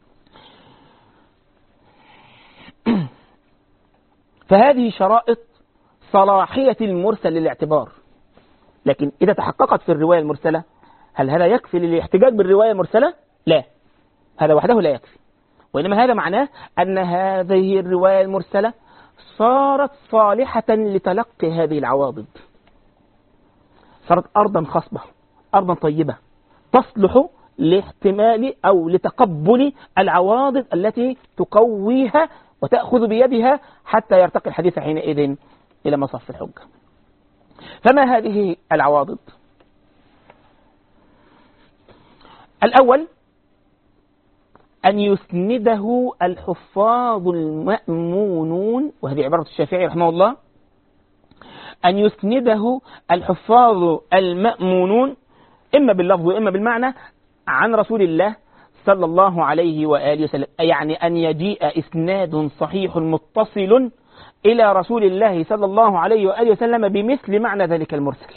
فهذه شرائط صلاحية المرسل للاعتبار. لكن إذا تحققت في الرواية المرسلة هل هذا يكفي للاحتجاج بالرواية المرسلة؟ لا، هذا وحده لا يكفي، وإنما هذا معناه أن هذه الرواية المرسلة صارت صالحة لتلقي هذه العواضد، صارت أرضا خصبة، أرضا طيبة تصلح لاحتمال أو لتقبل العواضد التي تقويها وتأخذ بيدها حتى يرتقي الحديث حينئذ إلى مصف الحجة. فما هذه العواضد؟ الأول أن يسنده الحفاظ المأمونون، وهذه عبارة الشافعي رحمه الله، أن يسنده الحفاظ المأمونون إما باللفظ وإما بالمعنى عن رسول الله صلى الله عليه وآله وسلم، يعني أن يجيء إسناد صحيح متصل إلى رسول الله صلى الله عليه وآله وسلم بمثل معنى ذلك المرسل.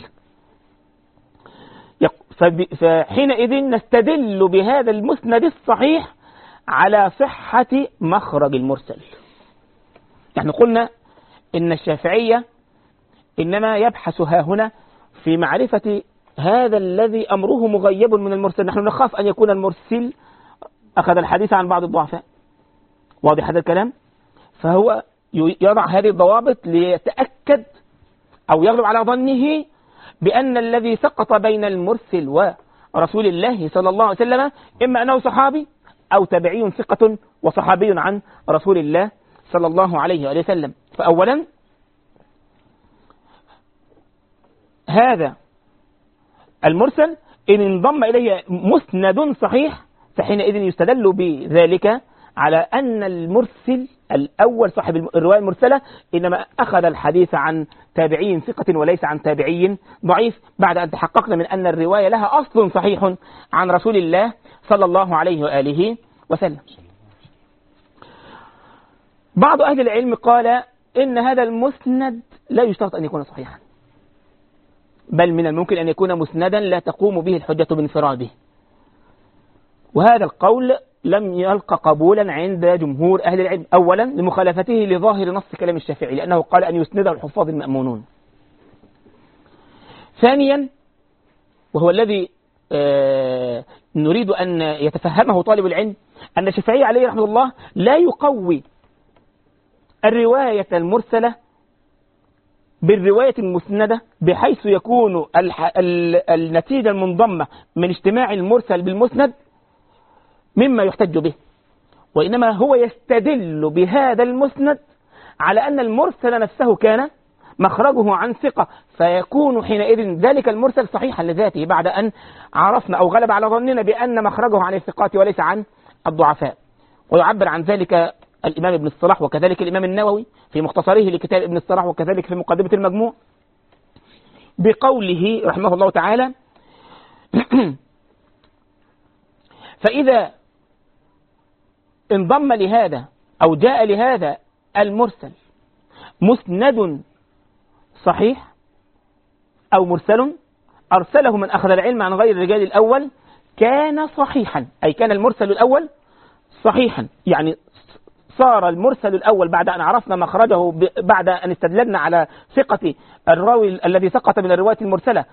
فحينئذ نستدل بهذا المسند الصحيح على صحة مخرج المرسل. نحن قلنا إن الشافعية إنما يبحث هنا في معرفة هذا الذي أمره مغيب من المرسل. نحن نخاف أن يكون المرسل أخذ الحديث عن بعض الضعفاء، واضح هذا الكلام؟ فهو يضع هذه الضوابط ليتأكد أو يغلب على ظنه بأن الذي سقط بين المرسل ورسول الله صلى الله عليه وسلم إما أنه صحابي أو تابعي ثقة وصحابي عن رسول الله صلى الله عليه وسلم. فأولا هذا المرسل إن انضم إليه مسند صحيح فحينئذ يستدل بذلك على أن المرسل الأول صاحب الرواية المرسلة إنما أخذ الحديث عن تابعي ثقة وليس عن تابعي ضعيف، بعد أن تحققنا من أن الرواية لها أصل صحيح عن رسول الله صلى الله عليه وآله وسلم. بعض أهل العلم قال إن هذا المسند لا يشترط أن يكون صحيحا، بل من الممكن أن يكون مسندا لا تقوم به الحجة بانفراده، وهذا القول لم يلقى قبولا عند جمهور أهل العلم. أولا لمخالفته لظاهر نص كلام الشافعي لأنه قال أن يسنده الحفاظ المأمونون. ثانيا وهو الذي نريد أن يتفهمه طالب العلم أن الشافعي عليه رحمه الله لا يقوي الرواية المرسلة بالرواية المسندة بحيث يكون النتيجة المنضمة من اجتماع المرسل بالمسند مما يحتج به، وإنما هو يستدل بهذا المسند على أن المرسل نفسه كان مخرجه عن ثقة، فيكون حينئذ ذلك المرسل صحيحا لذاته بعد أن عرفنا أو غلب على ظننا بأن مخرجه عن الثقات وليس عن الضعفاء. ويعبر عن ذلك الإمام ابن الصلاح وكذلك الإمام النووي في مختصره لكتاب ابن الصلاح وكذلك في مقدمة المجموع بقوله رحمه الله تعالى: فإذا انضم لهذا أو جاء لهذا المرسل مسند صحيح أو مرسل أرسله من أخذ العلم عن غير الرجال الأول كان صحيحا، أي كان المرسل الأول صحيحا، يعني صار المرسل الأول بعد أن عرفنا مخرجه بعد أن استدللنا على ثقة الراوي الذي سقط من الرواية المرسلة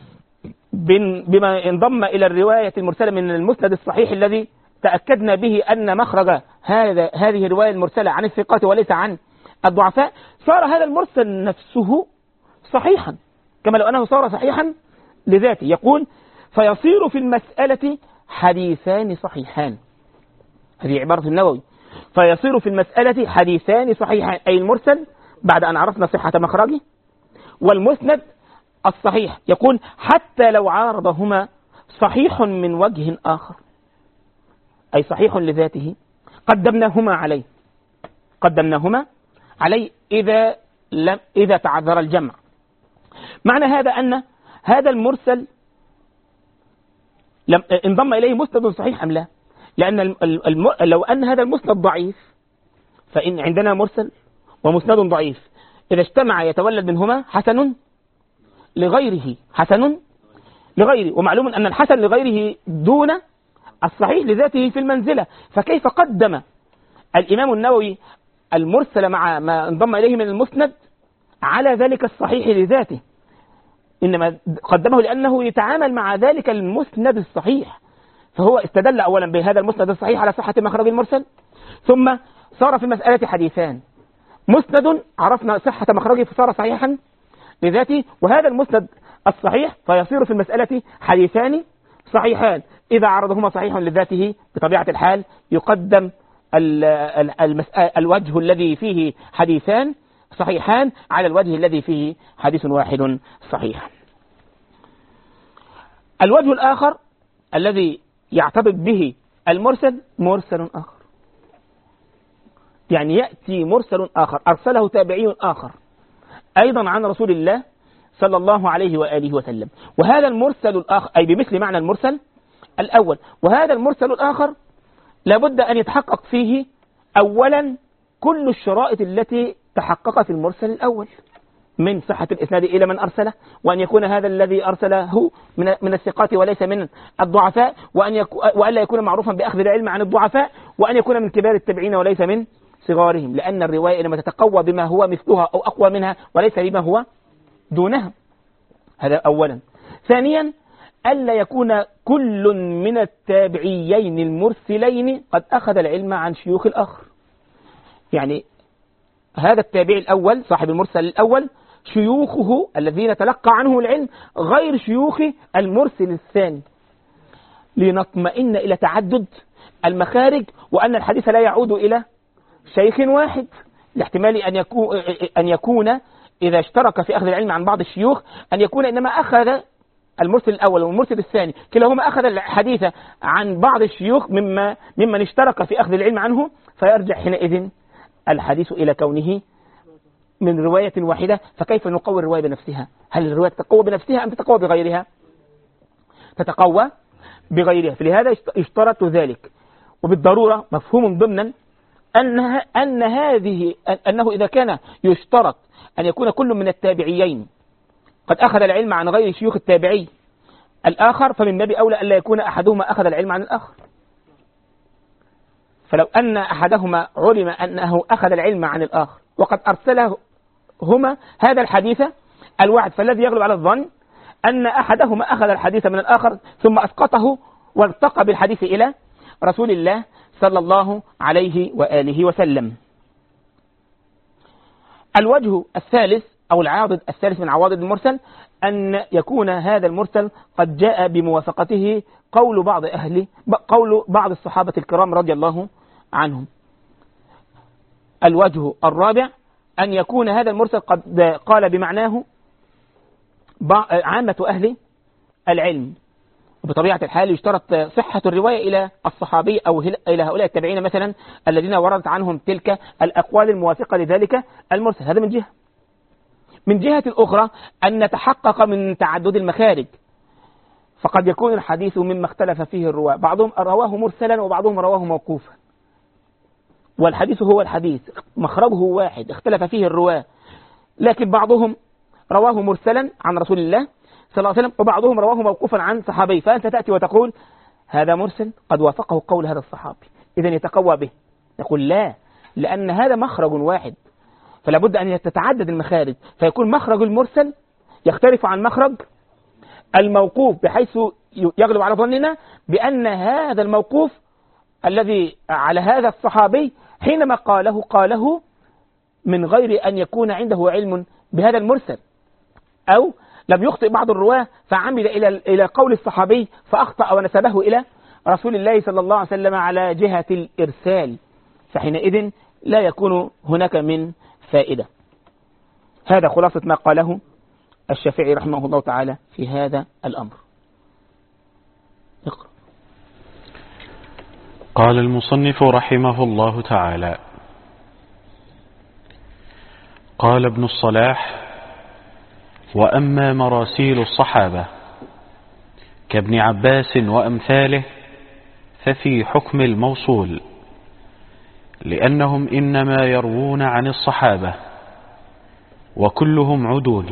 بما انضم إلى الرواية المرسلة من المسند الصحيح الذي تأكدنا به أن مخرج هذه الرواية المرسلة عن الثقات وليس عن الضعفاء، صار هذا المرسل نفسه صحيحا كما لو أنه صار صحيحا لذاته. يقول: فيصير في المسألة حديثان صحيحان، هذه عبارة النووي، فيصير في المسألة حديثان صحيحان، أي المرسل بعد أن عرفنا صحة مخرجه والمسند الصحيح. يقول: حتى لو عارضهما صحيح من وجه آخر، أي صحيح لذاته، قدمناهما عليه إذا تعذر الجمع. معنى هذا أن هذا المرسل انضم إليه مسند صحيح أم لا؟ لأن لو أن هذا المسند ضعيف فإن عندنا مرسل ومسند ضعيف إذا اجتمع يتولد منهما حسن لغيره، ومعلوم أن الحسن لغيره دون الصحيح لذاته في المنزلة، فكيف قدم الإمام النووي المرسل مع ما انضم إليه من المسند على ذلك الصحيح لذاته؟ إنما قدمه لأنه يتعامل مع ذلك المسند الصحيح، فهو استدل أولا بهذا المسند الصحيح على صحة مخرج المرسل، ثم صار في المسألة حديثان، مسند عرفنا صحة مخرجه فصار صحيحا لذاته، وهذا المسند الصحيح فيصير في المسألة حديثان صحيحان، إذا عرضهما صحيح لذاته بطبيعة الحال يقدم الوجه الذي فيه حديثان صحيحان على الوجه الذي فيه حديث واحد صحيح. الوجه الآخر الذي يعتبط به المرسل مرسل آخر، يعني يأتي مرسل آخر أرسله تابعي آخر أيضا عن رسول الله صلى الله عليه وآله وسلم، وهذا المرسل الآخر أي بمثل معنى المرسل الأول، وهذا المرسل الآخر لابد أن يتحقق فيه أولا كل الشرائط التي تحققت في المرسل الأول من صحة الإسناد إلى من أرسله، وأن يكون هذا الذي أرسله من الثقات وليس من الضعفاء، وألا يكون معروفا بأخذ العلم عن الضعفاء، وأن يكون من كبار التابعين وليس من صغارهم، لأن الرواية إنما تتقوى بما هو مثلها أو أقوى منها وليس بما هو دونها. هذا أولا. ثانيا ألا يكون كل من التابعيين المرسلين قد أخذ العلم عن شيوخ الآخر، يعني هذا التابعي الأول صاحب المرسل الأول شيوخه الذين تلقى عنه العلم غير شيوخ المرسل الثاني، لنطمئن إلى تعدد المخارج، وأن الحديث لا يعود إلى شيخ واحد، لاحتمال أن يكون إذا اشترك في أخذ العلم عن بعض الشيوخ أن يكون إنما أخذ المرسل الأول والمرسل الثاني كلاهما أخذ الحديث عن بعض الشيوخ ممن اشترك في أخذ العلم عنه، فيرجع حينئذ الحديث إلى كونه من رواية واحدة. فكيف نقوي الرواية بنفسها؟ هل الرواية تتقوى بنفسها أم تتقوى بغيرها؟ تتقوى بغيرها، فلهذا اشترط ذلك. وبالضرورة مفهوم ضمنا أنه إذا كان يشترط أن يكون كل من التابعيين قد أخذ العلم عن غير شيوخ التابعي الآخر، فمن باب أولى ألا يكون أحدهما أخذ العلم عن الآخر. فلو أن أحدهما علم أنه أخذ العلم عن الآخر وقد أرسلهما هذا الحديث الواحد، فالذي يغلب على الظن أن أحدهما أخذ الحديث من الآخر ثم أسقطه وارتقى بالحديث إلى رسول الله صلى الله عليه وآله وسلم. الوجه الثالث أو العاضد الثالث من عواضد المرسل أن يكون هذا المرسل قد جاء بموافقته قول بعض الصحابة الكرام رضي الله عنهم. الوجه الرابع أن يكون هذا المرسل قد قال بمعناه عامة أهل العلم، وبطبيعة الحال يشترط صحة الرواية إلى الصحابي أو إلى هؤلاء التابعين مثلا الذين وردت عنهم تلك الأقوال الموافقة لذلك المرسل. هذا من جهة. من جهة الأخرى أن نتحقق من تعدد المخارج، فقد يكون الحديث مما اختلف فيه الرواة، بعضهم رواه مرسلا وبعضهم رواه موقوفا، والحديث هو الحديث مخرجه واحد اختلف فيه الرواة، لكن بعضهم رواه مرسلا عن رسول الله صلى الله عليه وسلم وبعضهم رواه موقوفا عن صحابي، فأنت تأتي وتقول هذا مرسل قد وافقه قول هذا الصحابي إذن يتقوى به. نقول لا، لأن هذا مخرج واحد، فلا بد أن تتعدد المخارج، فيكون مخرج المرسل يختلف عن مخرج الموقوف، بحيث يغلب على ظننا بأن هذا الموقوف الذي على هذا الصحابي حينما قاله من غير أن يكون عنده علم بهذا المرسل، أو لم يخطئ بعض الرواة فعمد إلى قول الصحابي فأخطأ ونسبه إلى رسول الله صلى الله عليه وسلم على جهة الإرسال، فحينئذ لا يكون هناك من فائدة. هذا خلاصة ما قاله الشافعي رحمه الله تعالى في هذا الأمر. اقرأ. قال المصنف رحمه الله تعالى: قال ابن الصلاح: وأما مراسيل الصحابة كابن عباس وأمثاله ففي حكم الموصول، لأنهم إنما يروون عن الصحابة وكلهم عدول،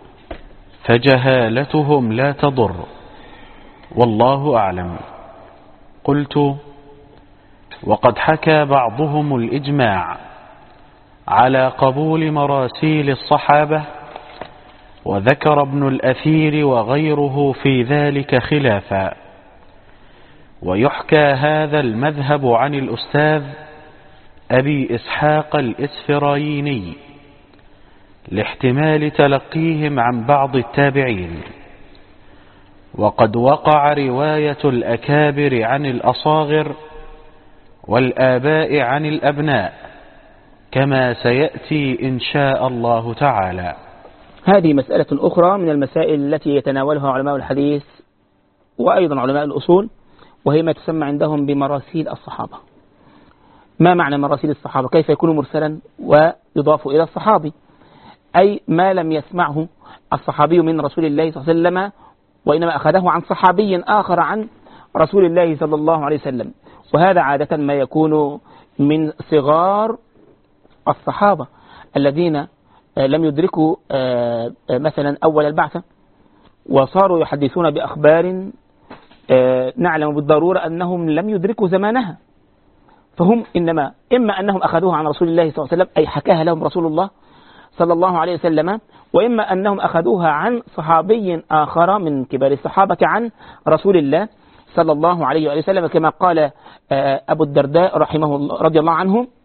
فجهالتهم لا تضر، والله أعلم. قلت: وقد حكى بعضهم الإجماع على قبول مراسيل الصحابة، وذكر ابن الأثير وغيره في ذلك خلافا، ويحكى هذا المذهب عن الأستاذ أبي إسحاق الإسفرايني لاحتمال تلقيهم عن بعض التابعين، وقد وقع رواية الأكابر عن الأصاغر والآباء عن الأبناء، كما سيأتي إن شاء الله تعالى. هذه مسألة أخرى من المسائل التي يتناولها علماء الحديث وأيضا علماء الأصول، وهي ما تسمى عندهم بمراسيل الصحابة. ما معنى مراسيل الصحابة؟ كيف يكون مرسلا ويضاف إلى الصحابي؟ أي ما لم يسمعه الصحابي من رسول الله صلى الله عليه وسلم، وإنما أخذه عن صحابي آخر عن رسول الله صلى الله عليه وسلم، وهذا عادة ما يكون من صغار الصحابة الذين لم يدركوا مثلا أول البعثة، وصاروا يحدثون بأخبار نعلم بالضرورة أنهم لم يدركوا زمانها، فهم إما أنهم أخذوها عن رسول الله صلى الله عليه وسلم أي حكاها لهم رسول الله صلى الله عليه وسلم، وإما أنهم أخذوها عن صحابي آخر من كبار الصحابة عن رسول الله صلى الله عليه وسلم، كما قال أبو الدرداء رحمه الله رضي الله عنه: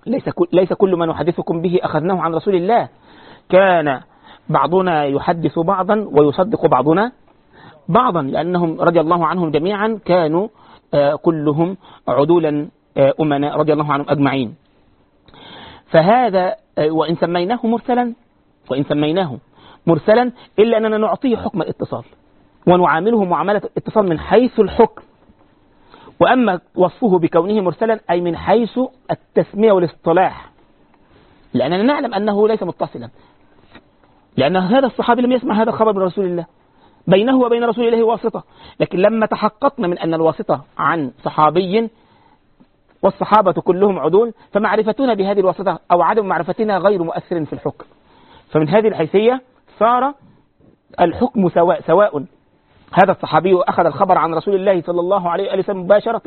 ليس كل ما نحدثكم به أخذناه عن رسول الله، كان بعضنا يحدث بعضا ويصدق بعضنا بعضا، لأنهم رضي الله عنهم جميعا كانوا كلهم عدولا أمناء رضي الله عنهم أجمعين. فهذا وإن سميناه مرسلا إلا أننا نعطيه حكم الاتصال ونعامله معاملة الاتصال من حيث الحكم، وأما وصفه بكونه مرسلا أي من حيث التسمية والاصطلاح، لأننا نعلم أنه ليس متصلا، لأن هذا الصحابي لم يسمع هذا الخبر من رسول الله، بينه وبين رسول الله واسطة. لكن لما تحققنا من أن الواسطة عن صحابي والصحابة كلهم عدول، فمعرفتنا بهذه الواسطة أو عدم معرفتنا غير مؤثر في الحكم. فمن هذه الحيثية صار الحكم سواء هذا الصحابي أخذ الخبر عن رسول الله صلى الله عليه وسلم مباشرة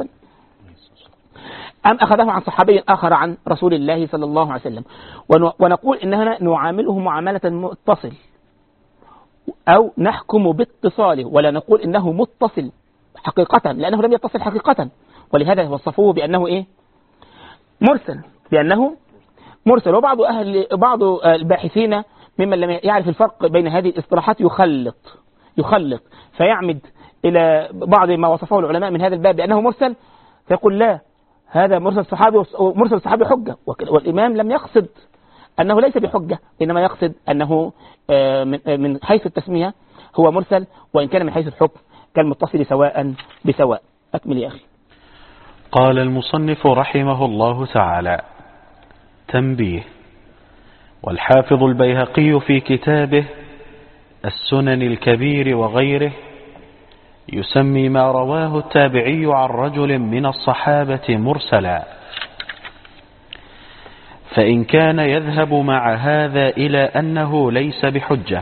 أم أخذه عن صحابي آخر عن رسول الله صلى الله عليه وسلم. ونقول إننا نعامله معاملة متصل أو نحكم باتصاله، ولا نقول إنه متصل حقيقة، لأنه لم يتصل حقيقة، ولهذا وصفوه بأنه مرسل، بأنه مرسل. وبعض بعض الباحثين ممن لم يعرف الفرق بين هذه الاصطلاحات يخلط فيعمد إلى بعض ما وصفه العلماء من هذا الباب بأنه مرسل، فيقول لا، هذا مرسل صحابي حجة، والإمام لم يقصد أنه ليس بحجة، إنما يقصد أنه من حيث التسمية هو مرسل، وإن كان من حيث الحكم كالمتصل سواء بسواء. أكمل يا أخي. قال المصنف رحمه الله تعالى: تنبيه. والحافظ البيهقي في كتابه السنن الكبير وغيره يسمي ما رواه التابعي عن رجل من الصحابة مرسلا، فإن كان يذهب مع هذا إلى أنه ليس بحجة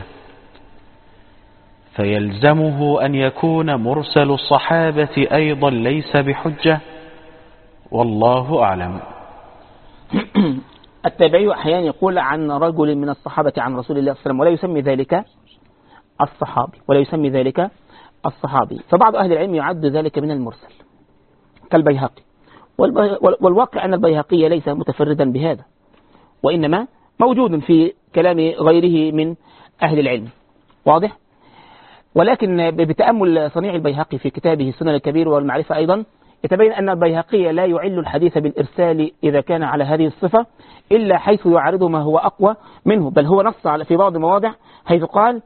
فيلزمه أن يكون مرسل الصحابة أيضا ليس بحجة، والله أعلم. التابعي أحيانا يقول عن رجل من الصحابة عن رسول الله صلى الله عليه وسلم ولا يسمي ذلك الصحابي، فبعض أهل العلم يعد ذلك من المرسل كالبيهقي، والواقع أن البيهقي ليس متفردا بهذا، وإنما موجود في كلام غيره من أهل العلم، واضح. ولكن بتأمل صنيع البيهقي في كتابه السنن الكبير والمعرفة أيضا يتبين أن البيهقي لا يعل الحديث بالإرسال إذا كان على هذه الصفة إلا حيث يعارض ما هو أقوى منه، بل هو نص في بعض المواضع حيث قال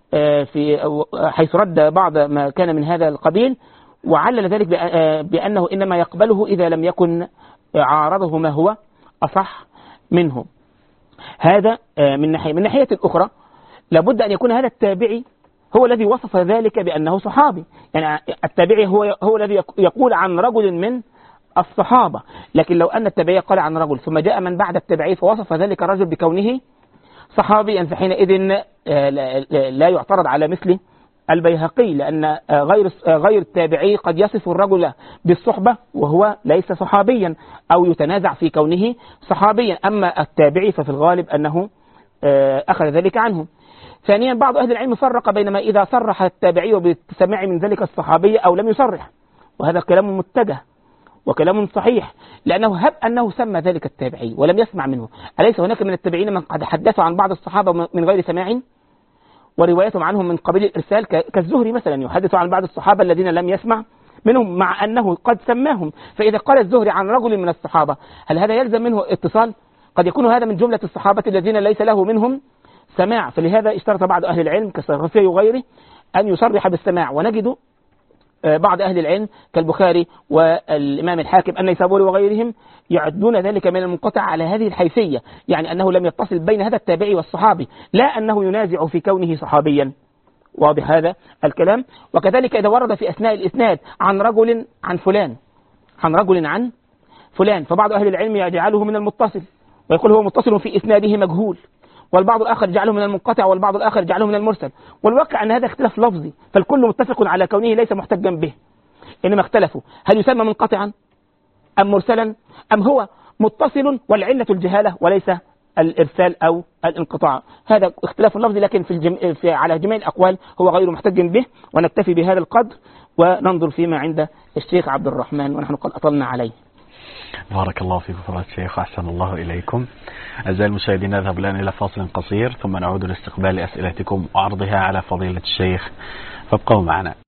حيث رد بعض ما كان من هذا القبيل، وعلل ذلك بأنه إنما يقبله إذا لم يكن عارضه ما هو أصح منه. هذا من ناحية أخرى لابد أن يكون هذا التابعي هو الذي وصف ذلك بأنه صحابي، يعني التابعي هو الذي يقول عن رجل من الصحابة. لكن لو أن التابعي قال عن رجل ثم جاء من بعد التابعي فوصف ذلك الرجل بكونه صحابيا، فحينئذ لا يعترض على مثل البيهقي، لأن غير التابعي قد يصف الرجل بالصحبة وهو ليس صحابيا أو يتنازع في كونه صحابيا، أما التابعي ففي الغالب أنه أخذ ذلك عنه. ثانيا بعض أهل العلم فرق بين ما إذا صرح التابعي بالسماع من ذلك الصحابي أو لم يصرح، وهذا كلام متجه وكلام صحيح، لأنه هب أنه سمى ذلك التابعي ولم يسمع منه، أليس هناك من التابعين من قد حدثوا عن بعض الصحابة من غير سماع وروايتهم عنهم من قبيل الإرسال، كالزهري مثلا يحدث عن بعض الصحابة الذين لم يسمع منهم مع أنه قد سماهم. فإذا قال الزهري عن رجل من الصحابة هل هذا يلزم منه اتصال؟ قد يكون هذا من جملة الصحابة الذين ليس له منهم سماع، فلهذا اشترط بعض أهل العلم كالصرافي وغيره أن يصرح بالسماع. ونجد بعض أهل العلم كالبخاري والإمام الحاكم النيسابوري وغيرهم يعدون ذلك من المنقطع على هذه الحيثية، يعني أنه لم يتصل بين هذا التابعي والصحابي، لا أنه ينازع في كونه صحابيا، واضح هذا الكلام. وكذلك إذا ورد في أثناء الإسناد عن رجل عن فلان فبعض أهل العلم يجعله من المتصل ويقول هو متصل في إسناده مجهول، والبعض الآخر يجعله من المنقطع، والبعض الآخر يجعله من المرسل، والواقع أن هذا اختلاف لفظي، فالكل متفق على كونه ليس محتجا به، إنما اختلفوا هل يسمى منقطعا أم مرسلا أم هو متصل والعلة الجهالة وليس الإرسال أو الانقطاع. هذا اختلاف لفظي، لكن على جميع الأقوال هو غير محتج به. ونكتفي بهذا القدر وننظر فيما عند الشيخ عبد الرحمن ونحن قد أطلنا عليه. بارك الله فيكم فضيلة الشيخ وأحسن الله إليكم. أعزائي المشاهدين نذهب الآن إلى فاصل قصير ثم نعود لاستقبال أسئلتكم وعرضها على فضيلة الشيخ، فابقوا معنا.